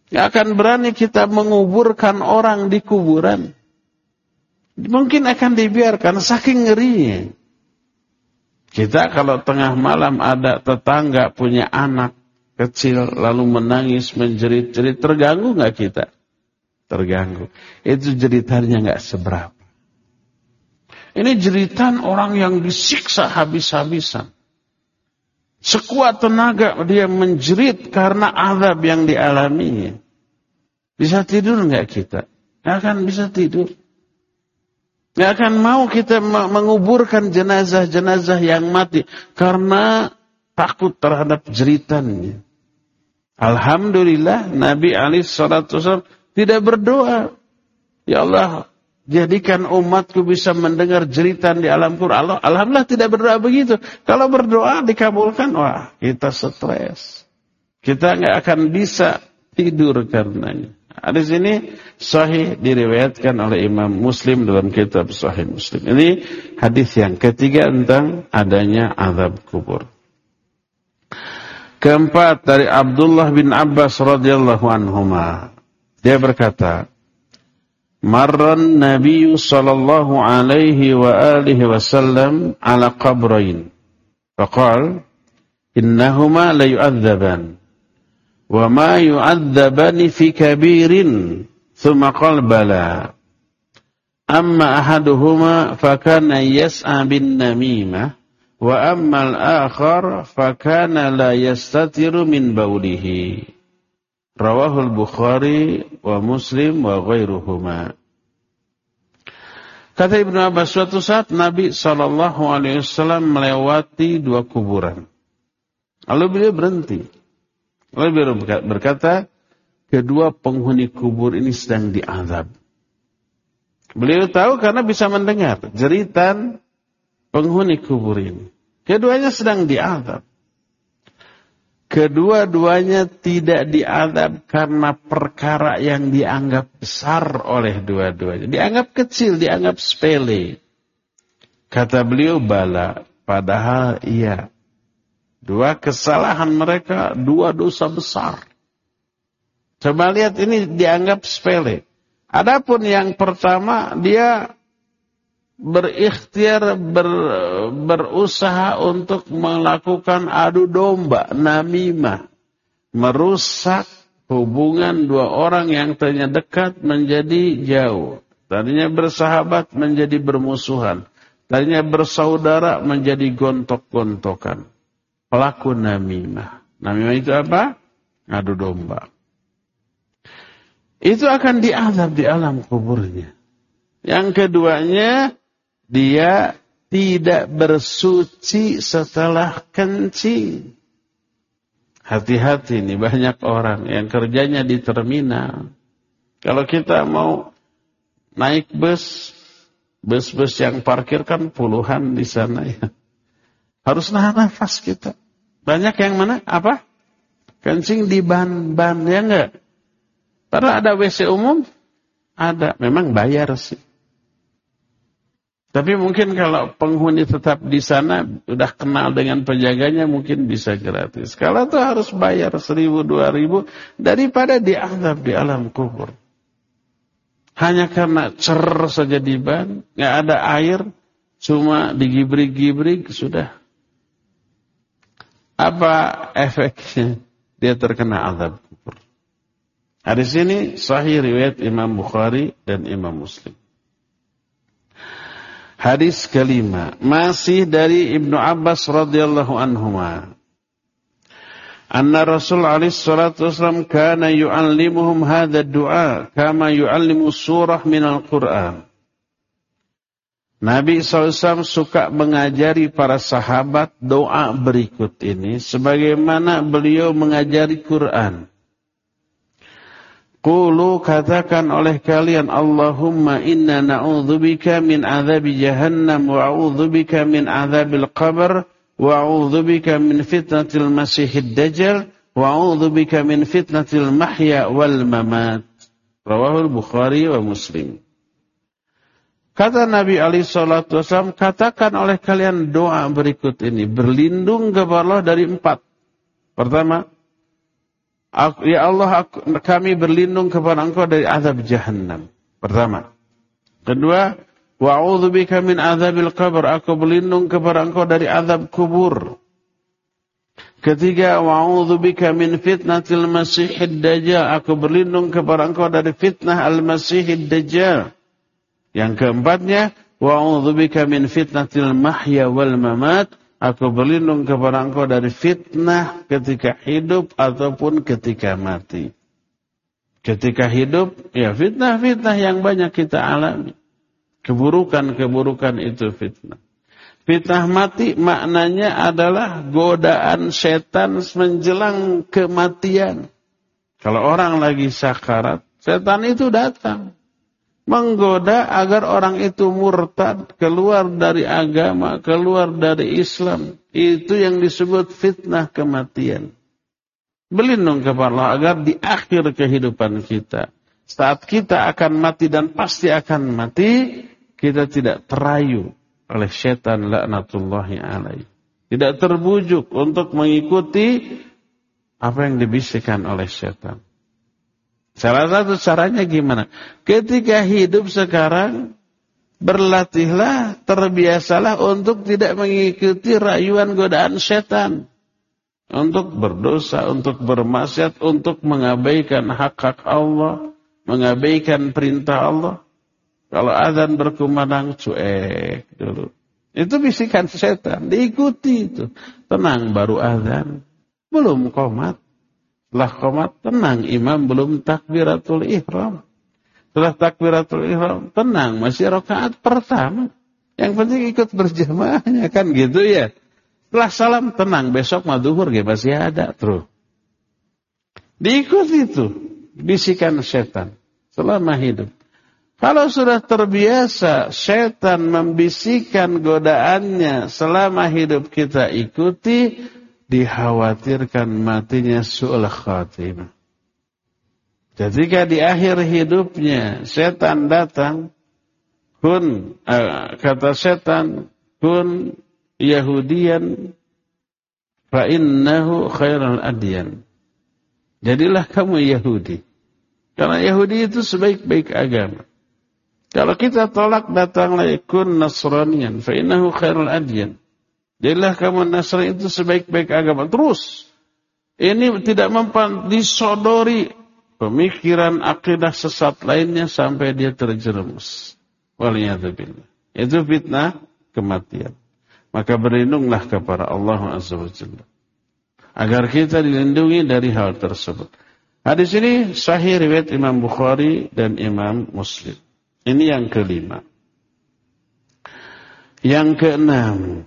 Nggak akan berani kita menguburkan orang di kuburan. Mungkin akan dibiarkan saking ngerinya. Kita kalau tengah malam ada tetangga punya anak kecil lalu menangis menjerit-jerit, terganggu nggak kita? Terganggu. Itu jeritannya nggak seberapa. Ini jeritan orang yang disiksa habis-habisan. Sekuat tenaga dia menjerit karena azab yang dialaminya. Bisa tidur nggak kita? Nggak akan bisa tidur. Nggak akan mau kita menguburkan jenazah-jenazah yang mati karena takut terhadap jeritannya. Alhamdulillah Nabi SAW tidak berdoa, ya Allah jadikan umatku bisa mendengar jeritan di alam Quran. Alhamdulillah tidak berdoa begitu. Kalau berdoa dikabulkan, wah kita stres. Kita nggak akan bisa tidur karenanya. Hadis ini sahih diriwayatkan oleh Imam Muslim dalam kitab Sahih Muslim. Ini hadis yang ketiga tentang adanya azab kubur. Keempat dari Abdullah bin Abbas radhiyallahu anhuma. Dia berkata, "Marran Nabi sallallahu alaihi wa alihi wasallam ala qabrain. Faqala, innahuma la yu'adzaban. Wa ma yu'adzabani fi kabirin." Thumma qala bala. Amma ahaduhuma fakana yas'a bin namimah wa amma al-akhar fakana la yastatiru min baulihi. Rawahul Bukhari wa Muslim wa ghairuhuma. Kata Ibnu Abbas, suatu saat Nabi SAW melewati dua kuburan. Lalu beliau berhenti. Lalu beliau berkata, kedua penghuni kubur ini sedang diazab. Beliau tahu karena bisa mendengar jeritan penghuni kubur ini. Keduanya sedang diazab. Kedua-duanya tidak diazab karena perkara yang dianggap besar oleh dua-duanya. Dianggap kecil, dianggap sepele. Kata beliau, bala. Padahal iya. Dua kesalahan mereka, dua dosa besar. Coba lihat, ini dianggap sepele. Adapun yang pertama, dia berikhtiar, berusaha untuk melakukan adu domba, namimah. Merusak hubungan dua orang yang tadinya dekat menjadi jauh. Tadinya bersahabat menjadi bermusuhan. Tadinya bersaudara menjadi gontok-gontokan. Pelaku namimah. Namimah itu apa? Adu domba. Itu akan diazab di alam kuburnya. Yang keduanya, dia tidak bersuci setelah kencing. Hati-hati nih, banyak orang yang kerjanya di terminal. Kalau kita mau naik bus yang parkir kan puluhan di sana ya. Harus nahan nafas kita. Banyak yang mana? Apa? Kencing di ban-ban, ya enggak? Padahal ada WC umum, ada. Memang bayar sih. Tapi mungkin kalau penghuni tetap di sana, udah kenal dengan penjaganya, mungkin bisa gratis. Kalau itu harus bayar 1.000, 2.000, daripada diazab di alam kubur. Hanya karena cer saja di ban, nggak ada air, cuma digibrig-gibrig, sudah. Apa efeknya? Dia terkena azab kubur. Hadis ini sahih riwayat Imam Bukhari dan Imam Muslim. Hadis kelima, masih dari Ibnu Abbas radhiyallahu anhuma. Anna Rasul alaihi salatu wasallam kana yu'allimuhum hadha ad-du'a kama yu'allimu surah minal Qur'an. Nabi SAW suka mengajari para sahabat doa berikut ini sebagaimana beliau mengajari Quran. Qulu, katakan oleh kalian, Allahumma inna na'udzubika min azabi jahannam wa a'udzubika min azabil qabr wa a'udzubika min fitnatil masihid dajjal wa a'udzubika min fitnatil mahya wal mamat. Rawahul Bukhari wa Muslim. Kata Nabi SAW, katakan oleh kalian doa berikut ini. Berlindung kepada Allah dari 4. Pertama, Ya Allah, kami berlindung kepada Engkau dari azab jahannam. Pertama. Kedua, wa'udzubika min azabil qabr. Aku berlindung kepada Engkau dari azab kubur. Ketiga, wa'udzubika min fitnatil masihid dajjal. Aku berlindung kepada Engkau dari fitnah al-masihid dajjal. Yang keempatnya, wa'udzubika min fitnatil mahya wal mamat. Aku berlindung kepada Engkau dari fitnah ketika hidup ataupun ketika mati. Ketika hidup, ya fitnah-fitnah yang banyak kita alami. Keburukan-keburukan itu fitnah. Fitnah mati maknanya adalah godaan setan menjelang kematian. Kalau orang lagi sakarat, setan itu datang. Menggoda agar orang itu murtad, keluar dari agama, keluar dari Islam. Itu yang disebut fitnah kematian. Berlindung kepada Allah agar di akhir kehidupan kita, saat kita akan mati dan pasti akan mati, kita tidak terayu oleh setan laknatullahi alaih. Tidak terbujuk untuk mengikuti apa yang dibisikkan oleh setan. Salah satu caranya gimana? Ketika hidup sekarang, berlatihlah, terbiasalah untuk tidak mengikuti rayuan godaan setan. Untuk berdosa, untuk bermaksiat, untuk mengabaikan hak-hak Allah, mengabaikan perintah Allah. Kalau azan berkumandang, cuek dulu. Itu bisikan setan, diikuti itu. Tenang, baru azan, belum qomat. Setelah qomat, tenang, imam belum takbiratul ihram. Setelah takbiratul ihram, tenang, masih rakaat pertama. Yang penting ikut berjamaahnya, kan gitu ya. Setelah salam, tenang, besok madzuhur masih ada terus. Diikuti itu, bisikan setan selama hidup. Kalau sudah terbiasa setan membisikkan godaannya selama hidup kita ikuti, dikhawatirkan matinya su'ul khatimah. Ketika di akhir hidupnya setan datang, kata setan, kun Yahudian fa innahu khairul adyan. Jadilah kamu Yahudi. Karena Yahudi itu sebaik-baik agama. Kalau kita tolak datanglah kun Nasranian fa innahu khairul adyan. Jadilah kamu Nasrani itu sebaik-baik agama. Terus, ini tidak mempan disodori pemikiran akidah sesat lainnya sampai dia terjerumus. Waliyadzubillah. Itu fitnah kematian. Maka berlindunglah kepada Allah Azza wa Jalla. Agar kita dilindungi dari hal tersebut. Hadis ini sahih riwayat Imam Bukhari dan Imam Muslim. Ini yang kelima. Yang keenam.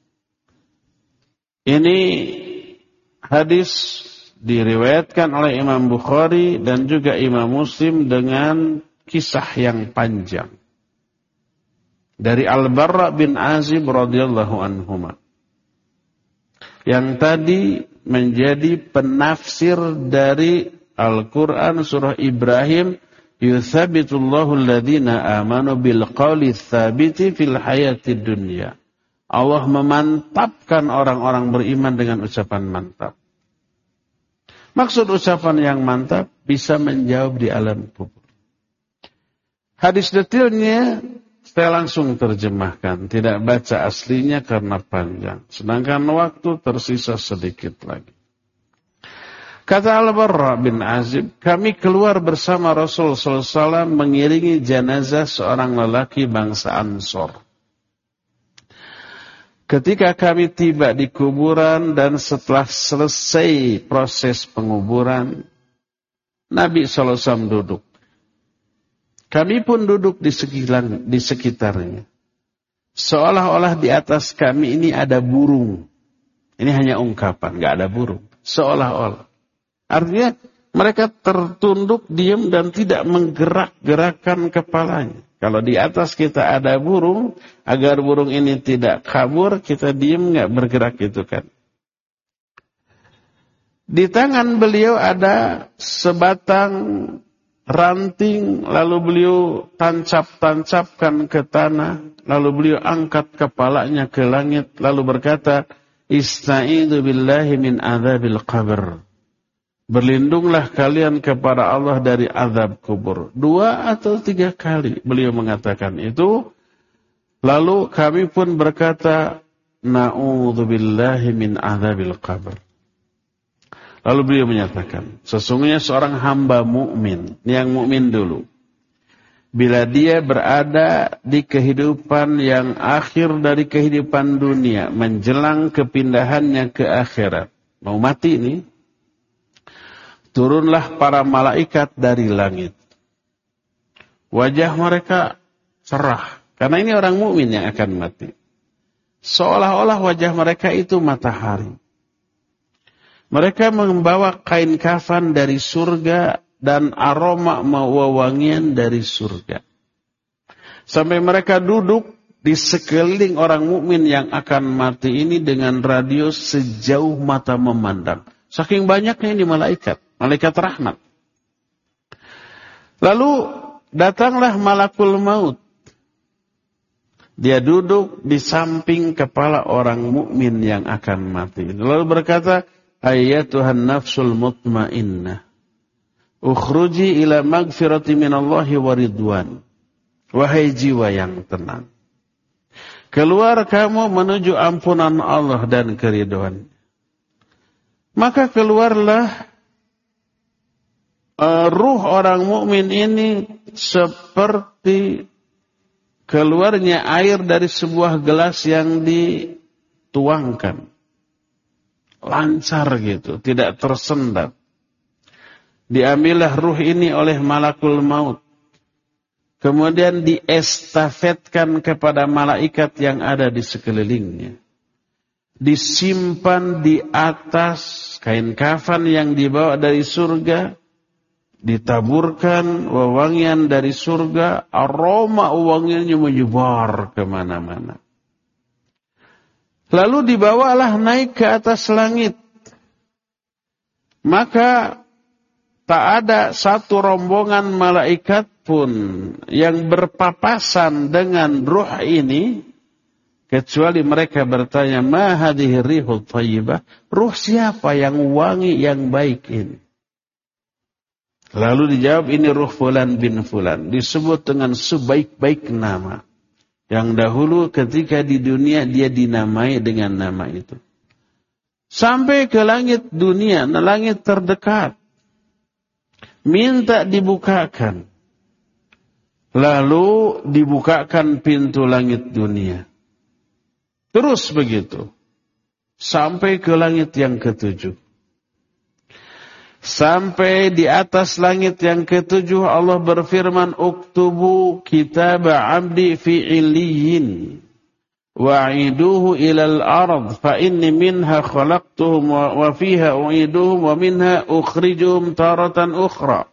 Ini hadis diriwayatkan oleh Imam Bukhari dan juga Imam Muslim dengan kisah yang panjang. Dari Al-Barra bin Azib radhiyallahu anhuma. Yang tadi menjadi penafsir dari Al-Quran surah Ibrahim. Yuthabitullahu alladhina amanu bil qawli tsabiti fil hayatid dunya. Allah memantapkan orang-orang beriman dengan ucapan mantap. Maksud ucapan yang mantap bisa menjawab di alam kubur. Hadis detailnya saya langsung terjemahkan. Tidak baca aslinya karena panjang. Sedangkan waktu tersisa sedikit lagi. Kata Al-Barra bin Azib, kami keluar bersama Rasul sallallahu alaihi wasallam mengiringi jenazah seorang lelaki bangsa Ansor. Ketika kami tiba di kuburan dan setelah selesai proses penguburan, Nabi SAW duduk. Kami pun duduk di sekitarnya. Seolah-olah di atas kami ini ada burung. Ini hanya ungkapan, nggak ada burung. Seolah-olah. Artinya mereka tertunduk, diam dan tidak menggerak-gerakkan kepalanya. Kalau di atas kita ada burung, agar burung ini tidak kabur, kita diam nggak bergerak gitu kan. Di tangan beliau ada sebatang ranting, lalu beliau tancap-tancapkan ke tanah, lalu beliau angkat kepalanya ke langit, lalu berkata, Istaizu billahi min adzabil qabr. Berlindunglah kalian kepada Allah dari azab kubur. 2 atau 3 kali beliau mengatakan itu. Lalu kami pun berkata, na'udzubillahi min azabil qabr. Lalu beliau menyatakan, sesungguhnya seorang hamba mukmin, yang mukmin dulu, bila dia berada di kehidupan yang akhir dari kehidupan dunia, menjelang kepindahannya ke akhirat, mau mati ini, turunlah para malaikat dari langit. Wajah mereka cerah, karena ini orang mukmin yang akan mati. Seolah-olah wajah mereka itu matahari. Mereka membawa kain kafan dari surga dan aroma wewangian dari surga. Sampai mereka duduk di sekeliling orang mukmin yang akan mati ini dengan radius sejauh mata memandang. Saking banyaknya ini malaikat rahmat. Lalu datanglah malakul maut. Dia duduk di samping kepala orang mukmin yang akan mati. Lalu berkata, ayyatuhan nafsul mutmainnah, ukhruji ila magfirati minallahi wa ridwan. Wahai jiwa yang tenang, keluar kamu menuju ampunan Allah dan keridhaan. Maka keluarlah ruh orang mukmin ini seperti keluarnya air dari sebuah gelas yang dituangkan. Lancar gitu, tidak tersendat. Diambillah ruh ini oleh malakul maut. Kemudian diestafetkan kepada malaikat yang ada di sekelilingnya. Disimpan di atas kain kafan yang dibawa dari surga. Ditaburkan wewangian dari surga, aroma wewangiannya menyebar kemana-mana. Lalu dibawalah naik ke atas langit. Maka tak ada satu rombongan malaikat pun yang berpapasan dengan ruh ini, kecuali mereka bertanya, ma hadhihi rihul thayyibah, ruh siapa yang wangi yang baik ini? Lalu dijawab, ini ruh fulan bin fulan. Disebut dengan sebaik-baik nama. Yang dahulu ketika di dunia dia dinamai dengan nama itu. Sampai ke langit dunia, langit terdekat. Minta dibukakan. Lalu dibukakan pintu langit dunia. Terus begitu. Sampai ke langit yang ke-7. Sampai di atas langit yang ke-7 Allah berfirman, uktubu kitab abdi fi illiyin wa'iduhu ilal ard fa inni minha khalaqtuhum wa fiha u'iduhum wa minha ukhrijuhum taratan ukhra.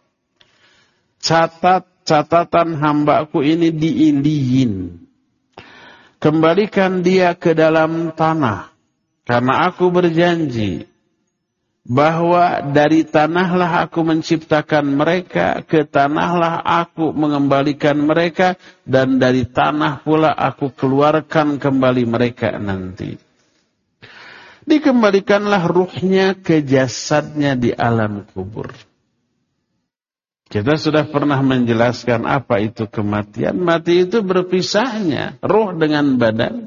Catatan hambaku ini di illiyin. Kembalikan dia ke dalam tanah, karena aku berjanji bahwa dari tanahlah aku menciptakan mereka, ke tanahlah aku mengembalikan mereka, dan dari tanah pula aku keluarkan kembali mereka nanti. Dikembalikanlah ruhnya ke jasadnya di alam kubur. Kita sudah pernah menjelaskan apa itu kematian. Mati itu berpisahnya ruh dengan badan,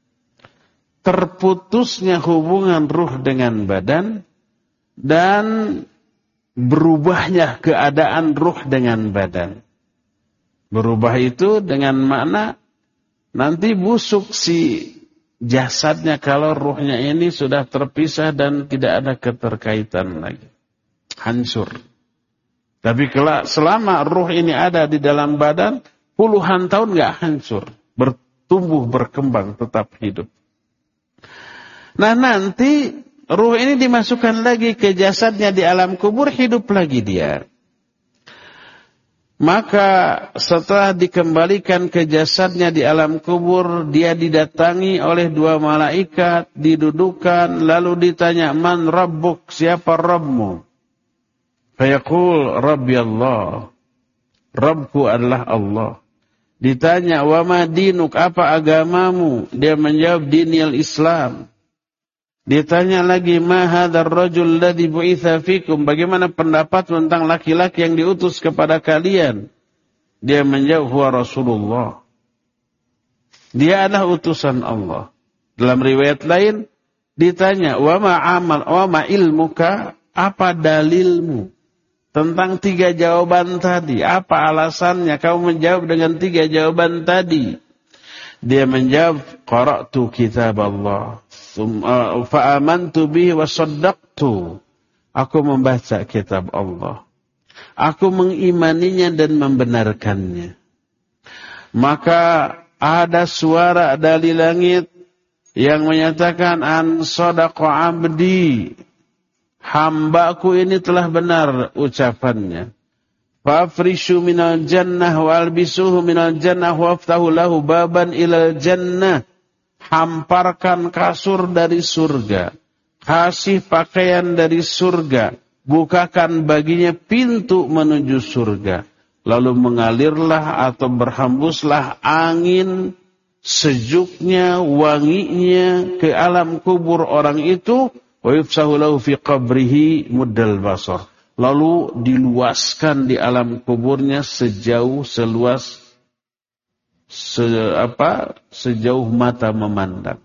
terputusnya hubungan ruh dengan badan, dan berubahnya keadaan ruh dengan badan. Berubah itu dengan makna nanti busuk si jasadnya kalau ruhnya ini sudah terpisah dan tidak ada keterkaitan lagi. Hancur. Tapi selama ruh ini ada di dalam badan, puluhan tahun nggak hancur. Bertumbuh, berkembang, tetap hidup. Nah nanti ruh ini dimasukkan lagi ke jasadnya di alam kubur, hidup lagi dia. Maka setelah dikembalikan ke jasadnya di alam kubur, dia didatangi oleh 2 malaikat, didudukan, lalu ditanya, man rabbuk, siapa Rabbmu? Fayaqul, Rabbi Allah. Rabbku adalah Allah. Ditanya, wa ma dinuk, apa agamamu? Dia menjawab, dinil Islam. Ditanya lagi, ma hadzal rajul ladzi bu'itsa fikum? Bagaimana pendapat tentang laki-laki yang diutus kepada kalian? Dia menjawab, huwa Rasulullah. Dia adalah utusan Allah. Dalam riwayat lain ditanya, wa ma ilmuka? Apa dalilmu? Tentang 3 jawaban tadi, apa alasannya kamu menjawab dengan 3 jawaban tadi? Dia menjawab, qara'tu kitab Allah, fa amantu bihi wa saddaqtu. Aku membaca kitab Allah, aku mengimaninya dan membenarkannya. Maka ada suara dari langit yang menyatakan, an sadaqa abdi, hambaku ini telah benar ucapannya. Fafrishu minal jannah wa albisuhu minal jannah wa aftahu lahu baban ilal jannah. Hamparkan kasur dari surga, kasih pakaian dari surga, bukakan baginya pintu menuju surga. Lalu mengalirlah atau berhembuslah angin sejuknya, wanginya ke alam kubur orang itu. Wa yufsahu lahu fi qabrihi muddal basar. Lalu diluaskan di alam kuburnya sejauh mata memandang.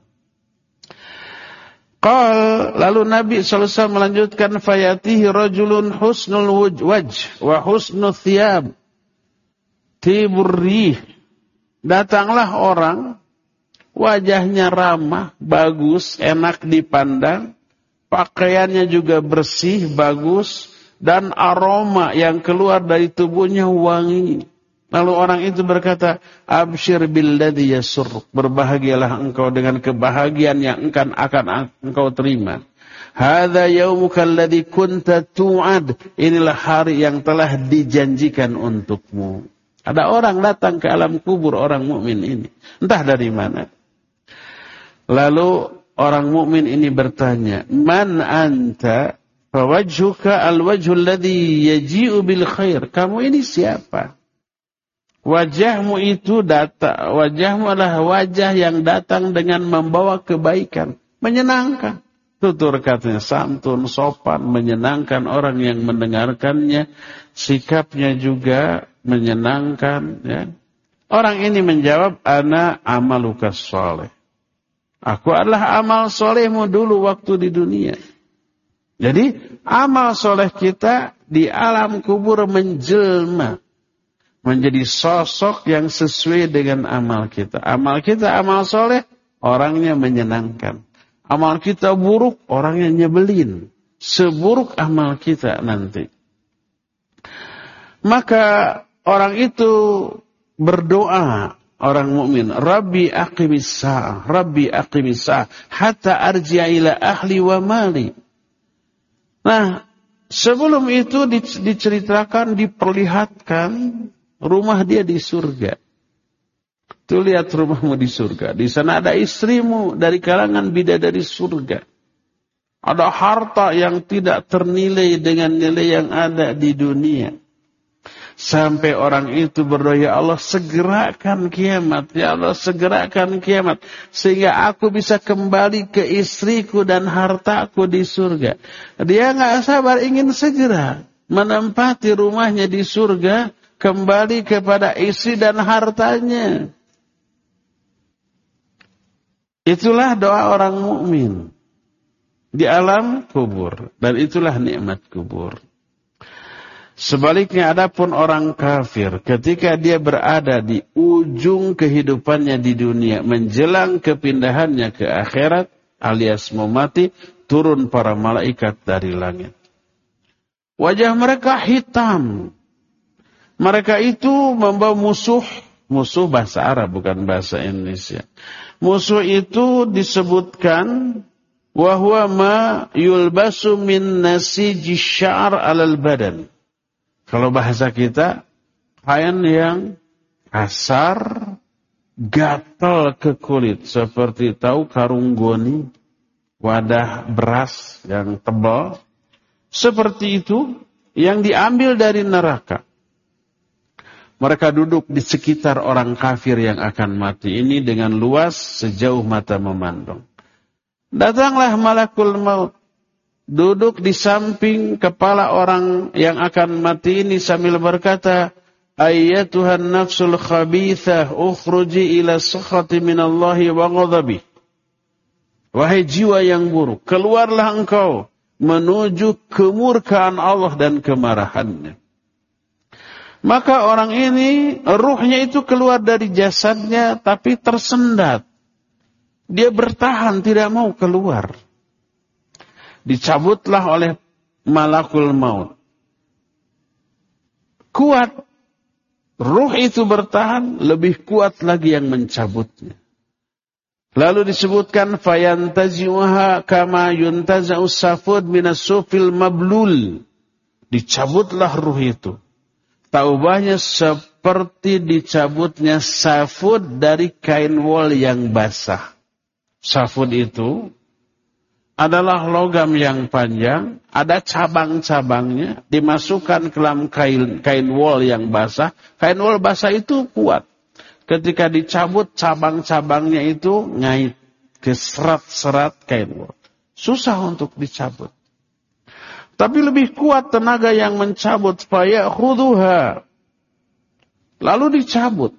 Lalu Nabi SAW melanjutkan, fayatihi rajulun husnul wajh wa husnul thiyab tibur rih. Datanglah orang, wajahnya ramah, bagus, enak dipandang, pakaiannya juga bersih, bagus, dan aroma yang keluar dari tubuhnya wangi. Lalu orang itu berkata, absyir billadhi yasurruk, berbahagialah engkau dengan kebahagiaan yang akan engkau terima. Hadza yaumuka alladhi kunta tu'ad, inilah hari yang telah dijanjikan untukmu. Ada orang datang ke alam kubur orang mukmin ini, entah dari mana. Lalu orang mukmin ini bertanya, man anta? Fawajhuka alwajhul ladzi yaji'u bil khair. Kamu ini siapa? Wajahmu adalah wajah yang datang dengan membawa kebaikan, menyenangkan. Tutur katanya santun, sopan, menyenangkan orang yang mendengarkannya, sikapnya juga menyenangkan, ya. Orang ini menjawab, ana amalukas sholeh. Aku adalah amal solehmu dulu waktu di dunia. Jadi amal soleh kita di alam kubur menjelma menjadi sosok yang sesuai dengan amal kita. Amal kita amal soleh, orangnya menyenangkan. Amal kita buruk, orangnya nyebelin. Seburuk amal kita nanti. Maka orang itu berdoa, orang mukmin, Rabbi aqimis sa'ah, Rabbi aqimis sa'ah, hatta arji'a ila ahli wa mali. Nah, sebelum itu diceritakan, diperlihatkan rumah dia di surga. Tuh lihat rumahmu di surga. Di sana ada istrimu dari kalangan bidadari surga. Ada harta yang tidak ternilai dengan nilai yang ada di dunia. Sampai orang itu berdoa, ya Allah segerakan kiamat, ya Allah segerakan kiamat, sehingga aku bisa kembali ke istriku dan hartaku di surga. Dia nggak sabar, ingin segera menempati rumahnya di surga, kembali kepada istri dan hartanya. Itulah doa orang mukmin di alam kubur, dan itulah nikmat kubur. Sebaliknya adapun orang kafir, ketika dia berada di ujung kehidupannya di dunia, menjelang kepindahannya ke akhirat alias mau mati, turun para malaikat dari langit. Wajah mereka hitam. Mereka itu membawa musuh bahasa Arab bukan bahasa Indonesia. Musuh itu disebutkan wa huwa ma yulbasu min nasiji sya'r 'alal badan. Kalau bahasa kita, kain yang kasar, gatal ke kulit. Seperti tahu karung goni, wadah beras yang tebal. Seperti itu, yang diambil dari neraka. Mereka duduk di sekitar orang kafir yang akan mati ini dengan luas sejauh mata memandang. Datanglah malakul maut, duduk di samping kepala orang yang akan mati ini sambil berkata, Ayyatuhan nafsul khabithah, ukhruji ila sakhati minallahi wa ghadabih. Wahai jiwa yang buruk, keluarlah engkau menuju kemurkaan Allah dan kemarahannya. Maka orang ini, ruhnya itu keluar dari jasadnya, tapi tersendat. Dia bertahan, tidak mau keluar. Dicabutlah oleh malakul maut. Kuat. Ruh itu bertahan, lebih kuat lagi yang mencabutnya. Lalu disebutkan fayantazi'uha kama yuntaza'us safud minas sufil mablul. Dicabutlah ruh itu. Taubahnya seperti dicabutnya safud dari kain wol yang basah. Safud itu adalah logam yang panjang, ada cabang-cabangnya, dimasukkan ke dalam kain wol yang basah. Kain wol basah itu kuat. Ketika dicabut, cabang-cabangnya itu ngait ke serat-serat kain wol. Susah untuk dicabut. Tapi lebih kuat tenaga yang mencabut. Faya'khuduha. Lalu dicabut.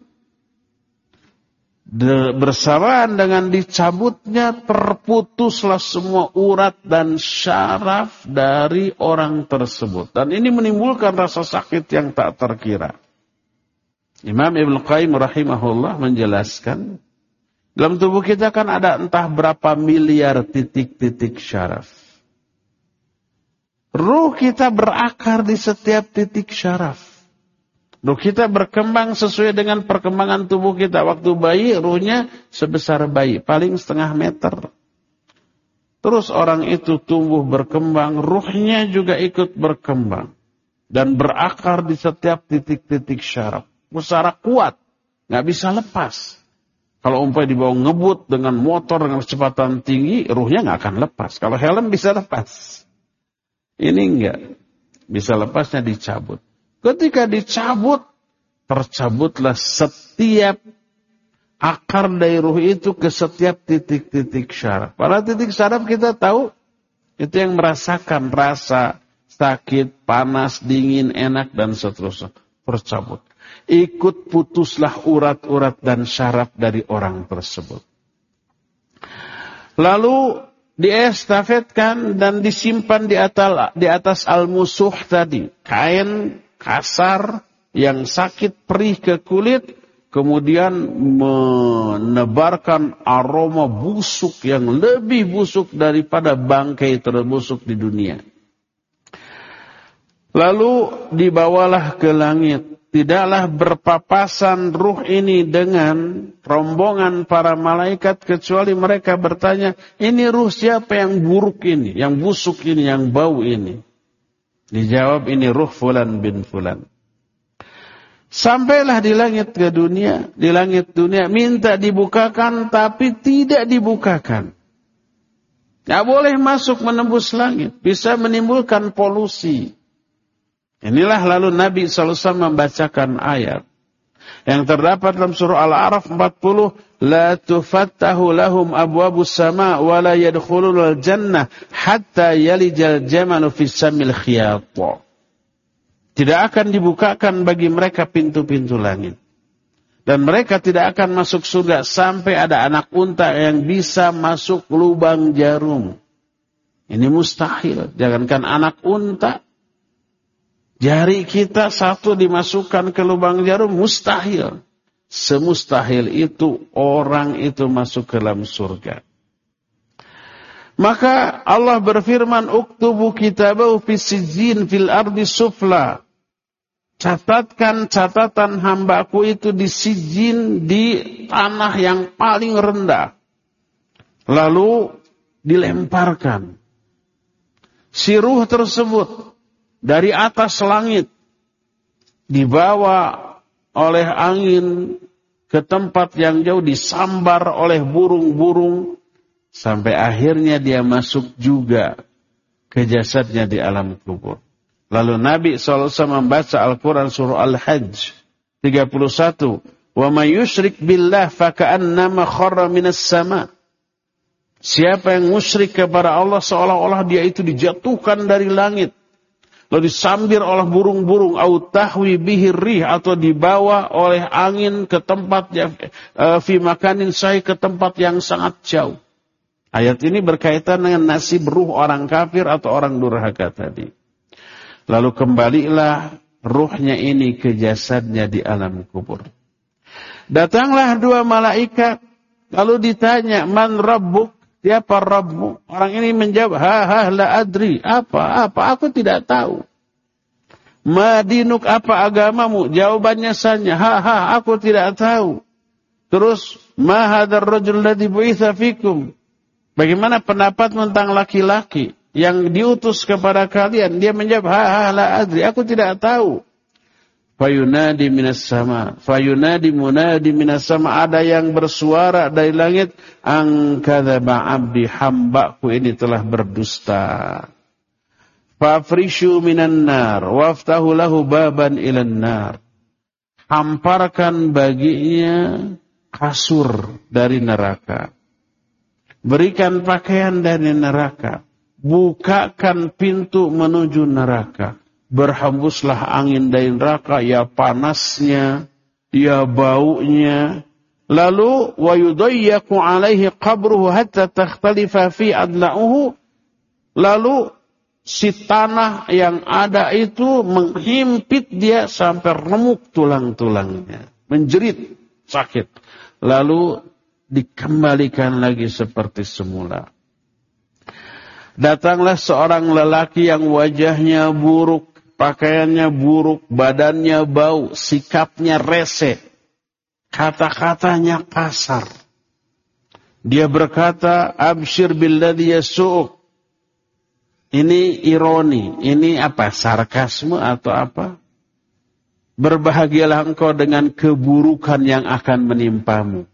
Bersamaan dengan dicabutnya, terputuslah semua urat dan syaraf dari orang tersebut. Dan ini menimbulkan rasa sakit yang tak terkira. Imam Ibnu Qayyim rahimahullah menjelaskan, dalam tubuh kita kan ada entah berapa miliar titik-titik syaraf. Ruh kita berakar di setiap titik syaraf. Ruh kita berkembang sesuai dengan perkembangan tubuh kita. Waktu bayi, ruhnya sebesar bayi, paling 0,5 meter. Terus orang itu tumbuh berkembang, ruhnya juga ikut berkembang. Dan berakar di setiap titik-titik syaraf. Secara kuat, nggak bisa lepas. Kalau umpamanya dibawa ngebut dengan motor dengan kecepatan tinggi, ruhnya nggak akan lepas. Kalau helm bisa lepas. Ini enggak. Bisa lepasnya dicabut. Ketika dicabut, tercabutlah setiap akar dari ruh itu ke setiap titik-titik syaraf. Pada titik syaraf kita tahu, itu yang merasakan rasa sakit, panas, dingin, enak, dan seterusnya. Tercabut. Ikut putuslah urat-urat dan syaraf dari orang tersebut. Lalu diestafetkan dan disimpan di atas al-musuh tadi. Kain kasar yang sakit perih ke kulit, kemudian menebarkan aroma busuk yang lebih busuk daripada bangkai terbusuk di dunia. Lalu dibawalah ke langit. Tidaklah berpapasan ruh ini dengan rombongan para malaikat kecuali mereka bertanya, ini ruh siapa yang buruk ini, yang busuk ini, yang bau ini? Dijawab, ini ruh fulan bin fulan. Sampailah di langit ke dunia, di langit dunia minta dibukakan tapi tidak dibukakan. Tidak boleh masuk menembus langit, bisa menimbulkan polusi. Inilah lalu Nabi SAW membacakan ayat yang terdapat dalam surah Al-A'raf 40, la tufattahu lahum abwabus sama wa la yadkhulul jannah hatta yalijal jamalu fis samil khiyat. Tidak akan dibukakan bagi mereka pintu-pintu langit. Dan mereka tidak akan masuk surga sampai ada anak unta yang bisa masuk lubang jarum. Ini mustahil. Jangankan anak unta, jari kita satu dimasukkan ke lubang jarum, mustahil. Semustahil itu orang itu masuk ke dalam surga. Maka Allah berfirman, uktubu kitabahu fis sijjin fil ardi sufla. Catatkan catatan hambaku itu di sijjin, di tanah yang paling rendah. Lalu dilemparkan si ruh tersebut dari atas langit, dibawa oleh angin ke tempat yang jauh, disambar oleh burung-burung, sampai akhirnya dia masuk juga ke jasadnya di alam kubur. Lalu Nabi SAW membaca Al-Quran surah Al-Hajj 31. Wa may yusyrik billah faka'annama kharra minas sama. Siapa yang musyrik kepada Allah seolah-olah dia itu dijatuhkan dari langit, lalu disambir oleh burung-burung, au tahwi bihi rih, atau dibawa oleh angin ke tempat yang fi makanin sahih, ke tempat yang sangat jauh. Ayat ini berkaitan dengan nasib ruh orang kafir atau orang durhaka tadi. Lalu kembalilah ruhnya ini ke jasadnya di alam kubur. Datanglah dua malaikat, lalu ditanya, man rabbuk? Siapa Rabbmu? Orang ini menjawab, la adri. Apa? Aku tidak tahu. Ma dinuk, apa agamamu? Jawabannya saja, aku tidak tahu. Terus, ma hadzal rajul ladzi bu'itsa fikum? Bagaimana pendapat tentang laki-laki yang diutus kepada kalian? Dia menjawab, la adri. Aku tidak tahu. Fayunadi minas sama. Fayunadi munadi minas sama. Ada yang bersuara dari langit. Angkadzaba abdi, hambaku ini telah berdusta. Fafrishu minan nar. Waftahu lahu baban ilan nar. Hamparkan baginya kasur dari neraka. Berikan pakaian dari neraka. Bukakan pintu menuju neraka. Berhembuslah angin dari neraka, ya panasnya, ya baunya. Lalu wa yudayyaku alaihi qabruhu hatta takhtalifa fi adla'uhu. Lalu si tanah yang ada itu menghimpit dia sampai remuk tulang-tulangnya, menjerit sakit. Lalu dikembalikan lagi seperti semula. Datanglah seorang lelaki yang wajahnya buruk, pakaiannya buruk, badannya bau, sikapnya rese, kata-katanya kasar. Dia berkata, absyir billadhi yasu'uk. Ini ironi, ini apa? Sarkasme atau apa? Berbahagialah engkau dengan keburukan yang akan menimpamu.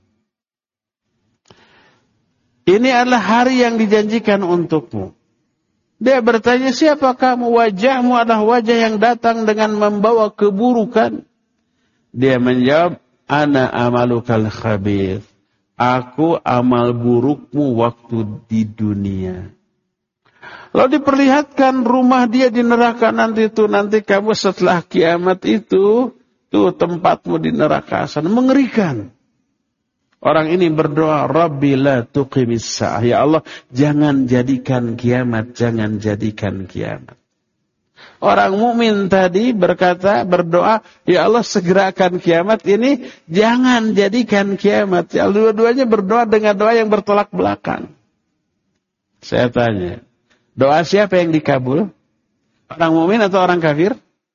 Ini adalah hari yang dijanjikan untukmu. Dia bertanya, siapa kamu? Wajahmu adalah wajah yang datang dengan membawa keburukan. Dia menjawab, ana amalukal khabith. Aku amal burukmu waktu di dunia. Lalu diperlihatkan rumah dia di neraka nanti itu. Nanti kamu setelah kiamat itu, tuh tempatmu di neraka sana. Mengerikan. Orang ini berdoa, Rabbi la tuqimis sa'ah. Ya Allah, jangan jadikan kiamat, jangan jadikan kiamat. Orang mukmin tadi berdoa, ya Allah segerakan kiamat ini, jangan jadikan kiamat. Ya, dua-duanya berdoa dengan doa yang bertolak belakang. Saya tanya, doa siapa yang dikabul? Orang mukmin atau orang kafir?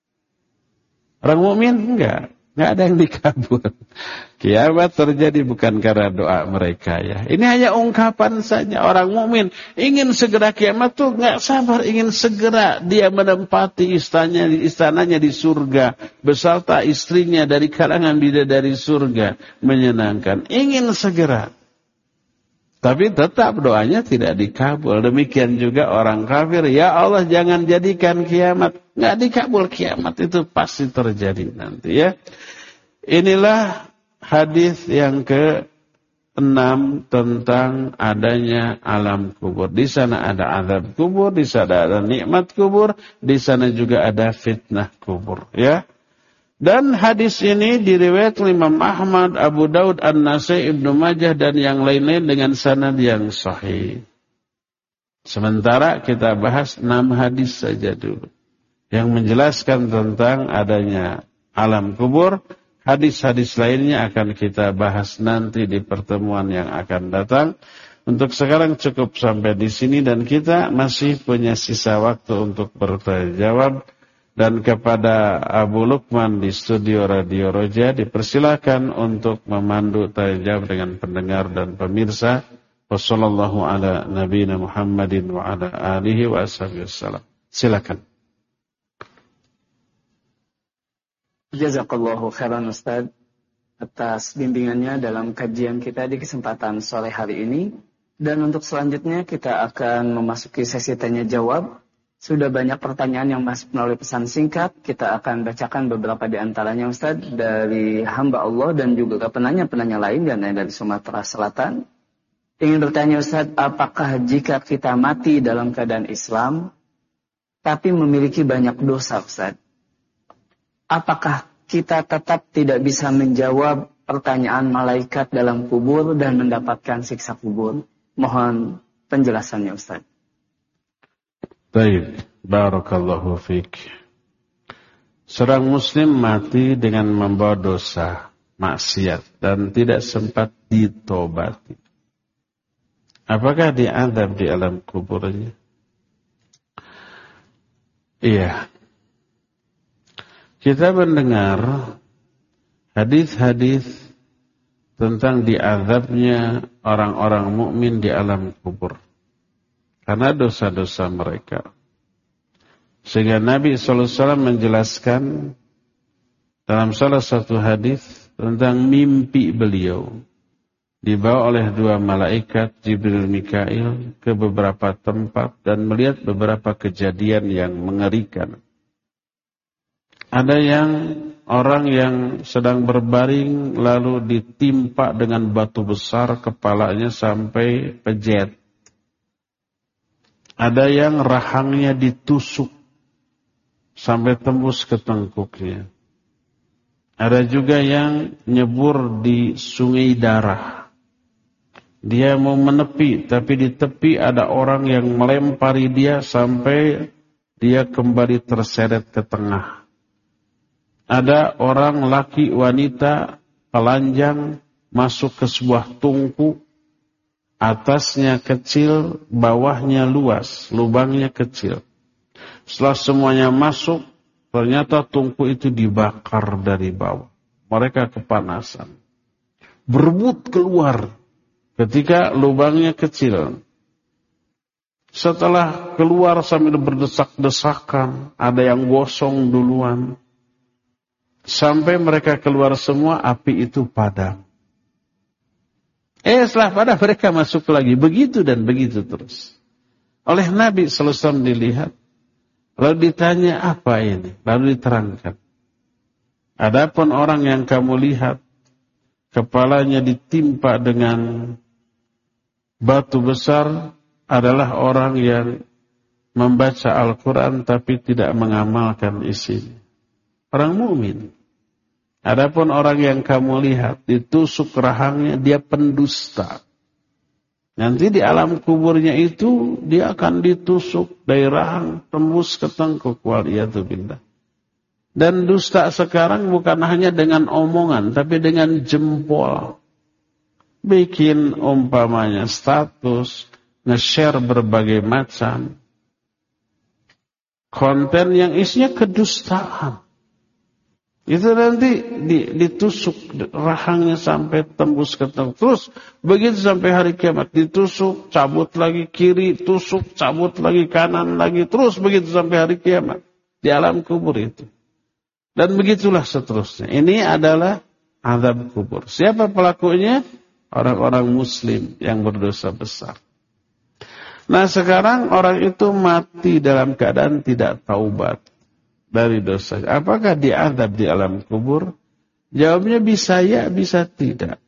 Orang mukmin enggak ada yang dikabul. Kiamat terjadi bukan karena doa mereka ya. Ini hanya ungkapan saja. Orang mukmin ingin segera kiamat tuh enggak sabar, ingin segera dia menempati istananya di surga beserta istrinya dari kalangan bidadari surga, menyenangkan. Ingin segera. Tapi tetap doanya tidak dikabul. Demikian juga orang kafir, ya Allah jangan jadikan kiamat. Enggak dikabul, kiamat itu pasti terjadi nanti ya. Inilah hadis yang ke-6 tentang adanya alam kubur. Di sana ada azab kubur, di sana ada nikmat kubur, di sana juga ada fitnah kubur ya. Dan hadis ini diriwayatkan Imam Ahmad, Abu Daud, An-Nasai, Ibnu Majah dan yang lain-lain dengan sanad yang sahih. Sementara kita bahas 6 hadis saja dulu yang menjelaskan tentang adanya alam kubur. Hadis-hadis lainnya akan kita bahas nanti di pertemuan yang akan datang. Untuk sekarang cukup sampai di sini dan kita masih punya sisa waktu untuk bertanya jawab. Dan kepada Abu Lukman di studio Radio Roja dipersilakan untuk memandu tanya jawab dengan pendengar dan pemirsa. Wassallallahu ala nabiyina Muhammadin wa ala alihi wa ashabihi wassalam. Silakan. Jazakallahu khairan Ustaz atas bimbingannya dalam kajian kita di kesempatan sore hari ini. Dan untuk selanjutnya kita akan memasuki sesi tanya jawab. Sudah banyak pertanyaan yang masuk melalui pesan singkat. Kita akan bacakan beberapa di antaranya Ustaz dari hamba Allah dan juga penanya-penanya lain yang dari Sumatera Selatan. Ingin bertanya Ustaz, apakah jika kita mati dalam keadaan Islam, tapi memiliki banyak dosa Ustaz, apakah kita tetap tidak bisa menjawab pertanyaan malaikat dalam kubur dan mendapatkan siksa kubur? Mohon penjelasannya Ustaz. Baik, barakallahu fiik. Seorang muslim mati dengan membawa dosa, maksiat, dan tidak sempat ditobati. Apakah diazab di alam kuburnya? Iya. Kita mendengar hadis-hadis tentang diazabnya orang-orang mukmin di alam kubur karena dosa-dosa mereka. Sehingga Nabi SAW menjelaskan dalam salah satu hadis tentang mimpi beliau. Dibawa oleh dua malaikat Jibril Mikail ke beberapa tempat dan melihat beberapa kejadian yang mengerikan. Ada yang orang yang sedang berbaring lalu ditimpa dengan batu besar kepalanya sampai pejet. Ada yang rahangnya ditusuk sampai tembus ke tengkuknya. Ada juga yang nyebur di sungai darah. Dia mau menepi, tapi di tepi ada orang yang melempari dia sampai dia kembali terseret ke tengah. Ada orang laki wanita telanjang masuk ke sebuah tungku, atasnya kecil, bawahnya luas, lubangnya kecil. Setelah semuanya masuk, ternyata tungku itu dibakar dari bawah. Mereka kepanasan, berebut keluar. Ketika lubangnya kecil, setelah keluar sambil berdesak-desakan, ada yang gosong duluan. Sampai mereka keluar semua, api itu padam. Setelah padam mereka masuk lagi, begitu dan begitu terus. Oleh Nabi SAW dilihat, lalu ditanya apa ini, lalu diterangkan. Adapun orang yang kamu lihat, kepalanya ditimpa dengan batu besar adalah orang yang membaca Al-Quran tapi tidak mengamalkan isinya. Orang mukmin. Adapun orang yang kamu lihat ditusuk rahangnya, dia pendusta. Nanti di alam kuburnya itu dia akan ditusuk dari rahang tembus ke tengkuk. Waliyadzubillah. Dan dusta sekarang bukan hanya dengan omongan tapi dengan jempol. Bikin umpamanya status, nge-share berbagai macam konten yang isinya kedustaan. Itu nanti ditusuk rahangnya sampai tembus ke tengkuk. Terus begitu sampai hari kiamat, ditusuk, cabut lagi kiri, tusuk, cabut lagi kanan lagi. Terus begitu sampai hari kiamat di alam kubur itu. Dan begitulah seterusnya. Ini adalah azab kubur. Siapa pelakunya? Orang-orang muslim yang berdosa besar. Nah sekarang orang itu mati dalam keadaan tidak taubat dari dosa. Apakah diazab di alam kubur? Jawabnya bisa ya, bisa tidak.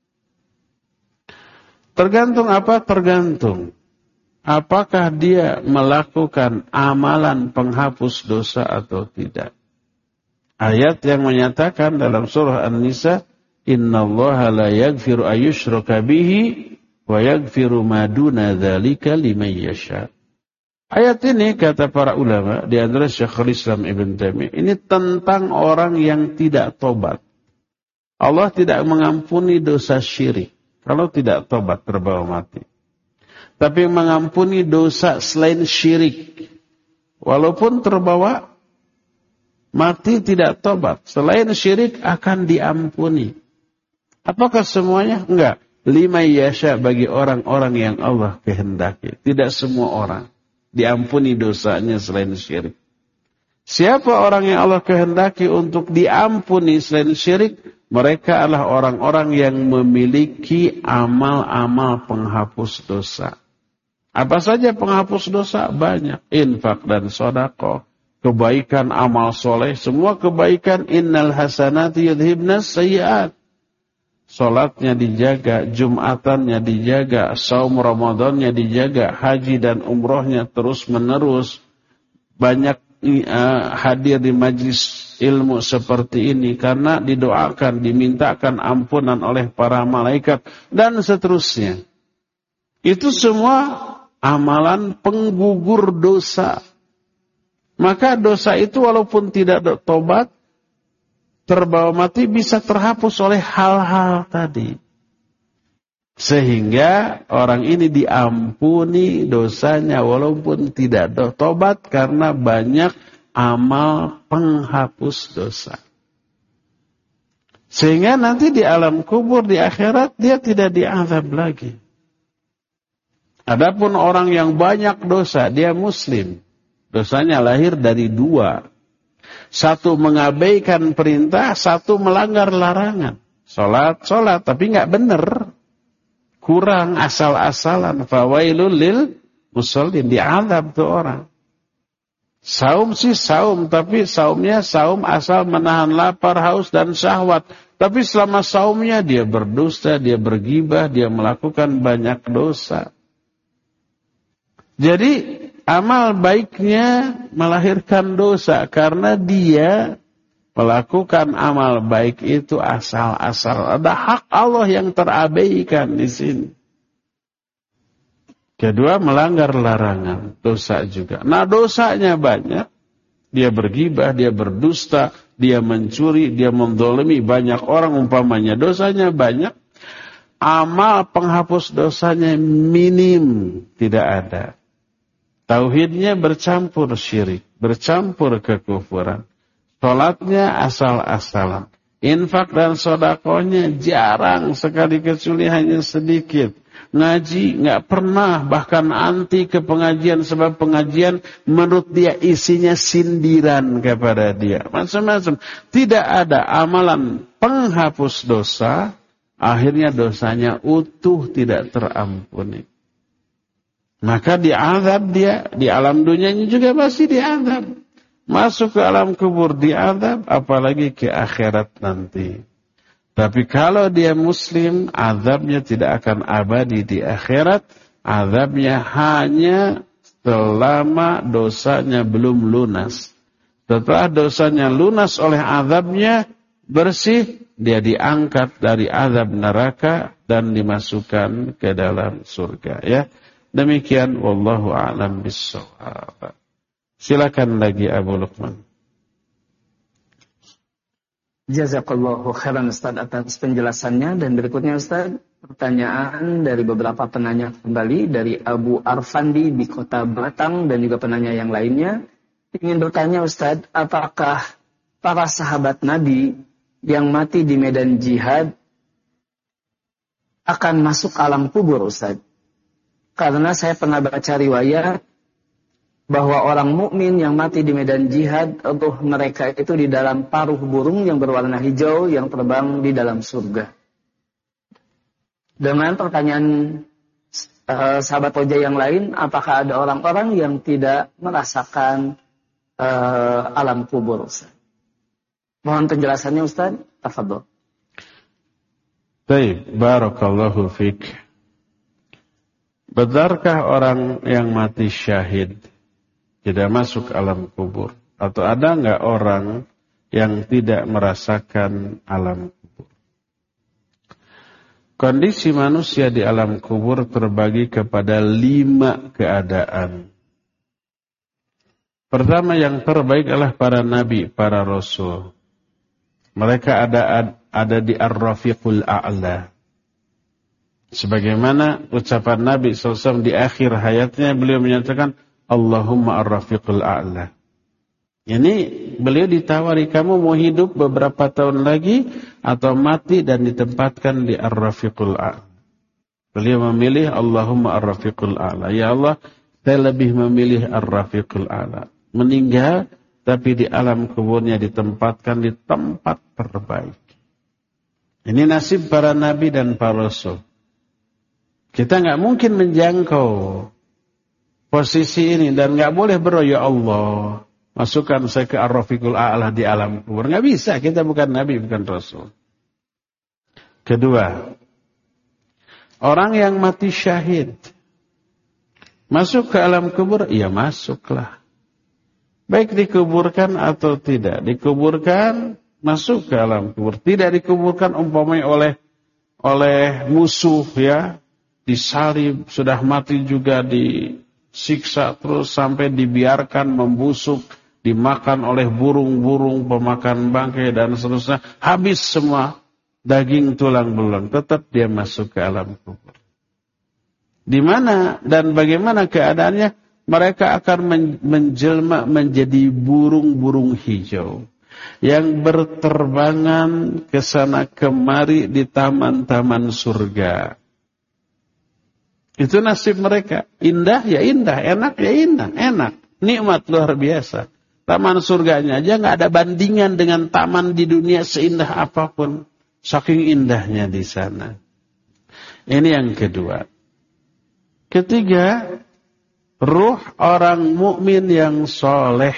Tergantung apa? Tergantung. Apakah dia melakukan amalan penghapus dosa atau tidak. Ayat yang menyatakan dalam surah An-Nisa, Innallaha la yaghfiru ayyushraka bihi wa yaghfiru ma duna dzalika liman yasha. Ayat ini kata para ulama di antara Syekhul Islam Ibn Taimiyah ini tentang orang yang tidak tobat. Allah tidak mengampuni dosa syirik kalau tidak tobat terbawa mati. Tapi mengampuni dosa selain syirik walaupun terbawa mati tidak tobat. Selain syirik akan diampuni. Apakah semuanya? Enggak. Lima yasha bagi orang-orang yang Allah kehendaki. Tidak semua orang diampuni dosanya selain syirik. Siapa orang yang Allah kehendaki untuk diampuni selain syirik? Mereka adalah orang-orang yang memiliki amal-amal penghapus dosa. Apa saja penghapus dosa? Banyak. Infak dan sedekah, kebaikan, amal soleh, semua kebaikan. Innal hasanati yudhibnas sayyi'at. Salatnya dijaga, Jumatannya dijaga, saum Ramadannya dijaga, haji dan umrohnya terus menerus, banyak hadir di majlis ilmu seperti ini karena didoakan, dimintakan ampunan oleh para malaikat dan seterusnya. Itu semua amalan penggugur dosa. Maka dosa itu walaupun tidak tobat, terbawa mati bisa terhapus oleh hal-hal tadi. Sehingga orang ini diampuni dosanya walaupun tidak tobat karena banyak amal penghapus dosa. Sehingga nanti di alam kubur, di akhirat dia tidak diazab lagi. Adapun orang yang banyak dosa, dia muslim. Dosanya lahir dari dua. Satu mengabaikan perintah, satu melanggar larangan. Sholat, tapi nggak benar. Kurang, asal-asalan. Fawailul lil musallin, diazab tuh orang. Saum sih saum, tapi saumnya saum asal menahan lapar, haus, dan syahwat. Tapi selama saumnya dia berdusta, dia bergibah, dia melakukan banyak dosa. Jadi amal baiknya melahirkan dosa karena dia melakukan amal baik itu asal-asal. Ada hak Allah yang terabaikan di sini. Kedua, melanggar larangan, dosa juga. Nah, dosanya banyak. Dia bergibah, dia berdusta, dia mencuri, dia menzalimi banyak orang umpamanya. Dosanya banyak. Amal penghapus dosanya minim, tidak ada. Tauhidnya bercampur syirik, bercampur kekufuran. Sholatnya asal-asalan. Infak dan sedekahnya jarang sekali, kecuali hanya sedikit. Ngaji nggak pernah, bahkan anti ke pengajian, sebab pengajian menurut dia isinya sindiran kepada dia. Macam-macam. Tidak ada amalan penghapus dosa, akhirnya dosanya utuh, tidak terampuni. Maka diazab dia, di alam dunianya juga masih diazab. Masuk ke alam kubur diazab, apalagi ke akhirat nanti. Tapi kalau dia muslim, azabnya tidak akan abadi di akhirat. Azabnya hanya selama dosanya belum lunas. Setelah dosanya lunas oleh azabnya, bersih, dia diangkat dari azab neraka dan dimasukkan ke dalam surga. Ya. Demikian, wallahu a'lam bissawab. Silakan lagi Abu Luqman. Jazakallahu khairan Ustaz atas penjelasannya. Dan berikutnya Ustaz, pertanyaan dari beberapa penanya kembali dari Abu Arfandi di kota Batang dan juga penanya yang lainnya. Ingin bertanya Ustaz, apakah para sahabat Nabi yang mati di medan jihad akan masuk alam kubur Ustaz? Karena saya pernah baca riwayat bahwa orang mukmin yang mati di medan jihad, ruh mereka itu di dalam paruh burung yang berwarna hijau yang terbang di dalam surga. Dengan pertanyaan sahabat Roja yang lain, apakah ada orang-orang yang tidak merasakan alam kubur Ustaz? Mohon penjelasannya Ustaz. Tafadhol. Baik, barakallahu fiik. Benarkah orang yang mati syahid tidak masuk alam kubur? Atau ada enggak orang yang tidak merasakan alam kubur? Kondisi manusia di alam kubur terbagi kepada 5 keadaan. Pertama yang terbaik adalah para nabi, para rasul. Mereka ada di Ar-Rafiqul A'la. Sebagaimana ucapan Nabi SAW di akhir hayatnya, beliau menyatakan, Allahumma ar-rafiqul a'la. Ini beliau ditawari, kamu mau hidup beberapa tahun lagi atau mati dan ditempatkan di ar-rafiqul a'la. Beliau memilih Allahumma ar-rafiqul a'la. Ya Allah, saya lebih memilih ar-rafiqul a'la. Meninggal, tapi di alam kuburnya ditempatkan di tempat terbaik. Ini nasib para nabi dan para rasul. Kita nggak mungkin menjangkau posisi ini dan nggak boleh ya Allah, masukkan saya ke Ar-Rafiqul A'la di alam kubur. Nggak bisa, kita bukan nabi, bukan rasul. Kedua, orang yang mati syahid masuk ke alam kubur, ya masuklah. Baik dikuburkan atau tidak dikuburkan, masuk ke alam kubur. Tidak dikuburkan umpamanya oleh musuh, ya, disalib, sudah mati juga disiksa terus sampai dibiarkan membusuk, dimakan oleh burung-burung pemakan bangkai dan seterusnya, habis semua daging tulang belulang, tetap dia masuk ke alam kubur. Di mana dan bagaimana keadaannya? Mereka akan menjelma menjadi burung-burung hijau yang berterbangan ke sana kemari di taman-taman surga. Itu nasib mereka. Indah ya indah, enak ya indah, enak, nikmat luar biasa. Taman surganya aja nggak ada bandingan dengan taman di dunia seindah apapun. Saking indahnya di sana. Ini yang kedua. Ketiga, ruh orang mukmin yang soleh.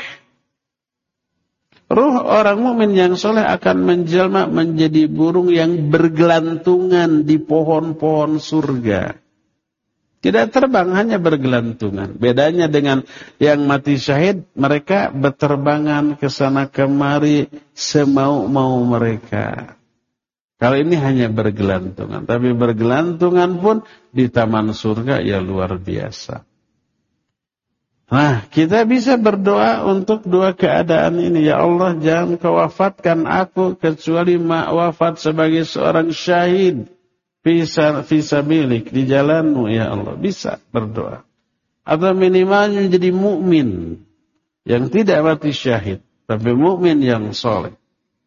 Ruh orang mukmin yang soleh akan menjelma menjadi burung yang bergelantungan di pohon-pohon surga. Tidak terbang, hanya bergelantungan. Bedanya dengan yang mati syahid, mereka berterbangan ke sana kemari semau-mau mereka. Kalau ini hanya bergelantungan, tapi bergelantungan pun di taman surga ya luar biasa. Nah, kita bisa berdoa untuk dua keadaan ini. Ya Allah, jangan kau wafatkan aku kecuali wafat sebagai seorang syahid fisabilik, di jalanmu ya Allah. Bisa berdoa. Atau minimalnya menjadi mukmin yang tidak mati syahid, tapi mukmin yang soleh.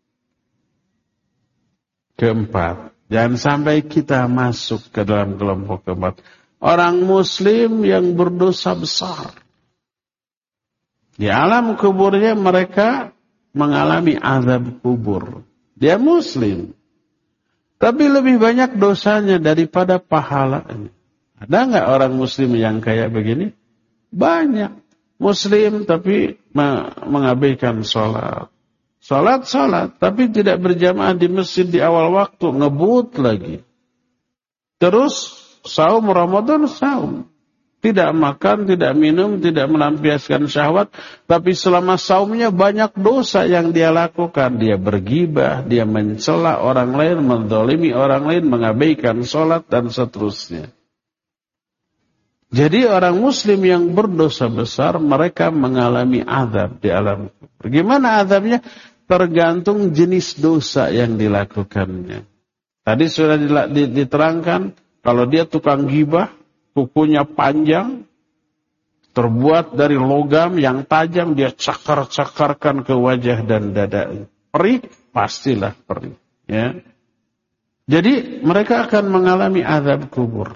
Keempat, jangan sampai kita masuk ke dalam kelompok keempat. Orang muslim yang berdosa besar. Di alam kuburnya mereka mengalami azab kubur. Dia muslim. Tapi lebih banyak dosanya daripada pahalanya. Ada nggak orang muslim yang kayak begini? Banyak. Muslim tapi mengabaikan sholat. Salat, tapi tidak berjamaah di masjid di awal waktu, ngebut lagi. Terus saum Ramadan, saum. Tidak makan, tidak minum, tidak melampiaskan syahwat, tapi selama saumnya banyak dosa yang dia lakukan. Dia bergibah, dia mencela orang lain, menzalimi orang lain, mengabaikan salat dan seterusnya. Jadi orang muslim yang berdosa besar, mereka mengalami azab di alam kubur. Gimana azabnya? Tergantung jenis dosa yang dilakukannya. Tadi sudah diterangkan, kalau dia tukang gibah, kukunya panjang, terbuat dari logam yang tajam, dia cakar-cakarkan ke wajah dan dada. Perih, pastilah perih. Ya. Jadi mereka akan mengalami azab kubur.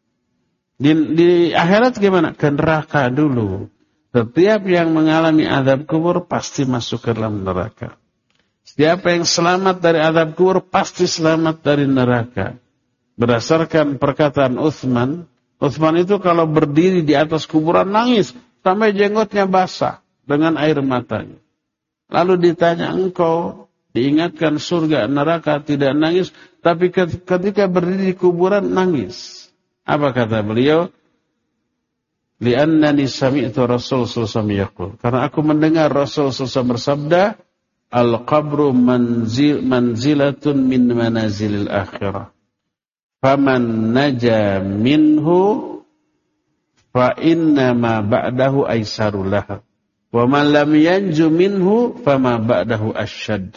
Di akhirat gimana? Ke neraka dulu. Setiap yang mengalami azab kubur pasti masuk ke dalam neraka. Siapa yang selamat dari azab kubur pasti selamat dari neraka. Berdasarkan perkataan Utsman itu kalau berdiri di atas kuburan nangis sampai jenggotnya basah dengan air matanya. Lalu ditanya, engkau diingatkan surga neraka tidak nangis, tapi ketika berdiri di kuburan nangis. Apa kata beliau? Li'annani sami'tu Rasul sallallahu alaihi wasallam yaqul. Karena aku mendengar Rasul sallallahu alaihi wasallam bersabda, al-qabru manzilatun min manazilil akhirah. Faman naja minhu fa inna ma ba'dahu aisarul lah. Wa man lam yanju minhu fama ba'dahu asyad.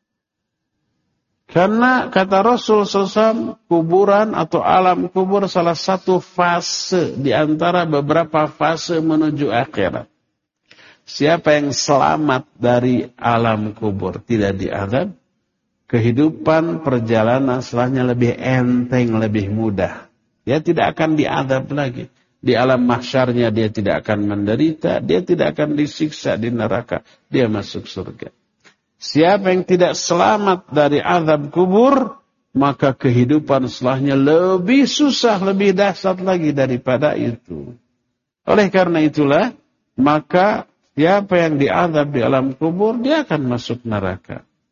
Karena kata Rasul SAW, kuburan atau alam kubur salah satu fase di antara beberapa fase menuju akhirat. Siapa yang selamat dari alam kubur, tidak diazab, kehidupan perjalanan setelahnya lebih enteng, lebih mudah. Dia tidak akan diazab lagi. Di alam mahsyarnya dia tidak akan menderita, dia tidak akan disiksa di neraka, dia masuk surga. Siapa yang tidak selamat dari azab kubur, maka kehidupan setelahnya lebih susah, lebih dahsyat lagi daripada itu. Oleh karena itulah, maka siapa yang diazab di alam kubur, dia akan masuk neraka.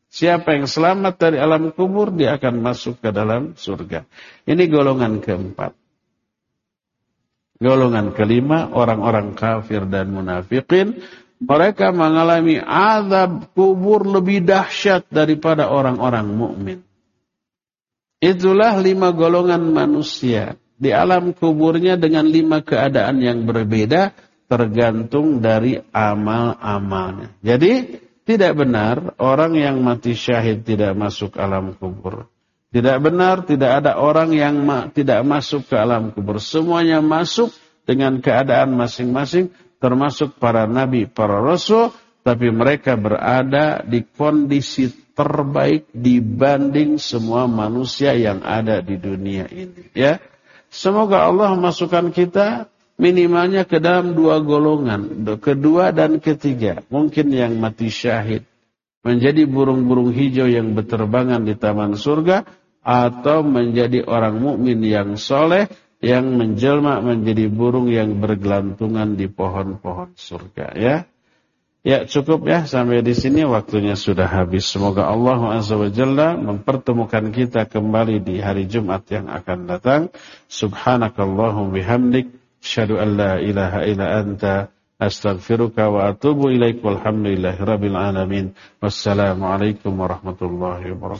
Siapa yang selamat dari alam kubur, dia akan masuk ke dalam surga. Ini golongan keempat. Golongan kelima, orang-orang kafir dan munafikin. Mereka mengalami azab kubur lebih dahsyat daripada orang-orang mukmin. Itulah 5 golongan manusia. Di alam kuburnya dengan 5 keadaan yang berbeda, tergantung dari amal-amalnya. Jadi, tidak benar orang yang mati syahid tidak masuk alam kubur. Tidak benar, tidak ada orang yang tidak masuk ke alam kubur. Semuanya masuk dengan keadaan masing-masing, termasuk para nabi, para rasul, tapi mereka berada di kondisi terbaik dibanding semua manusia yang ada di dunia ini. Ya, semoga Allah masukkan kita minimalnya ke dalam 2 golongan, kedua dan ketiga. Mungkin yang mati syahid menjadi burung-burung hijau yang berterbangan di taman surga, atau menjadi orang mukmin yang soleh yang menjelma menjadi burung yang bergelantungan di pohon-pohon surga. Ya, cukup ya sampai di sini, waktunya sudah habis. Semoga Allah Azza wa Jalla mempertemukan kita kembali di hari Jumat yang akan datang. Subhanakallahumma bihamdik, asyhadu an la ilaha illa anta, astaghfiruka wa atubu ilaik, walhamdulillahi rabbil alamin. Wassalamualaikum warahmatullahi wabarakatuh.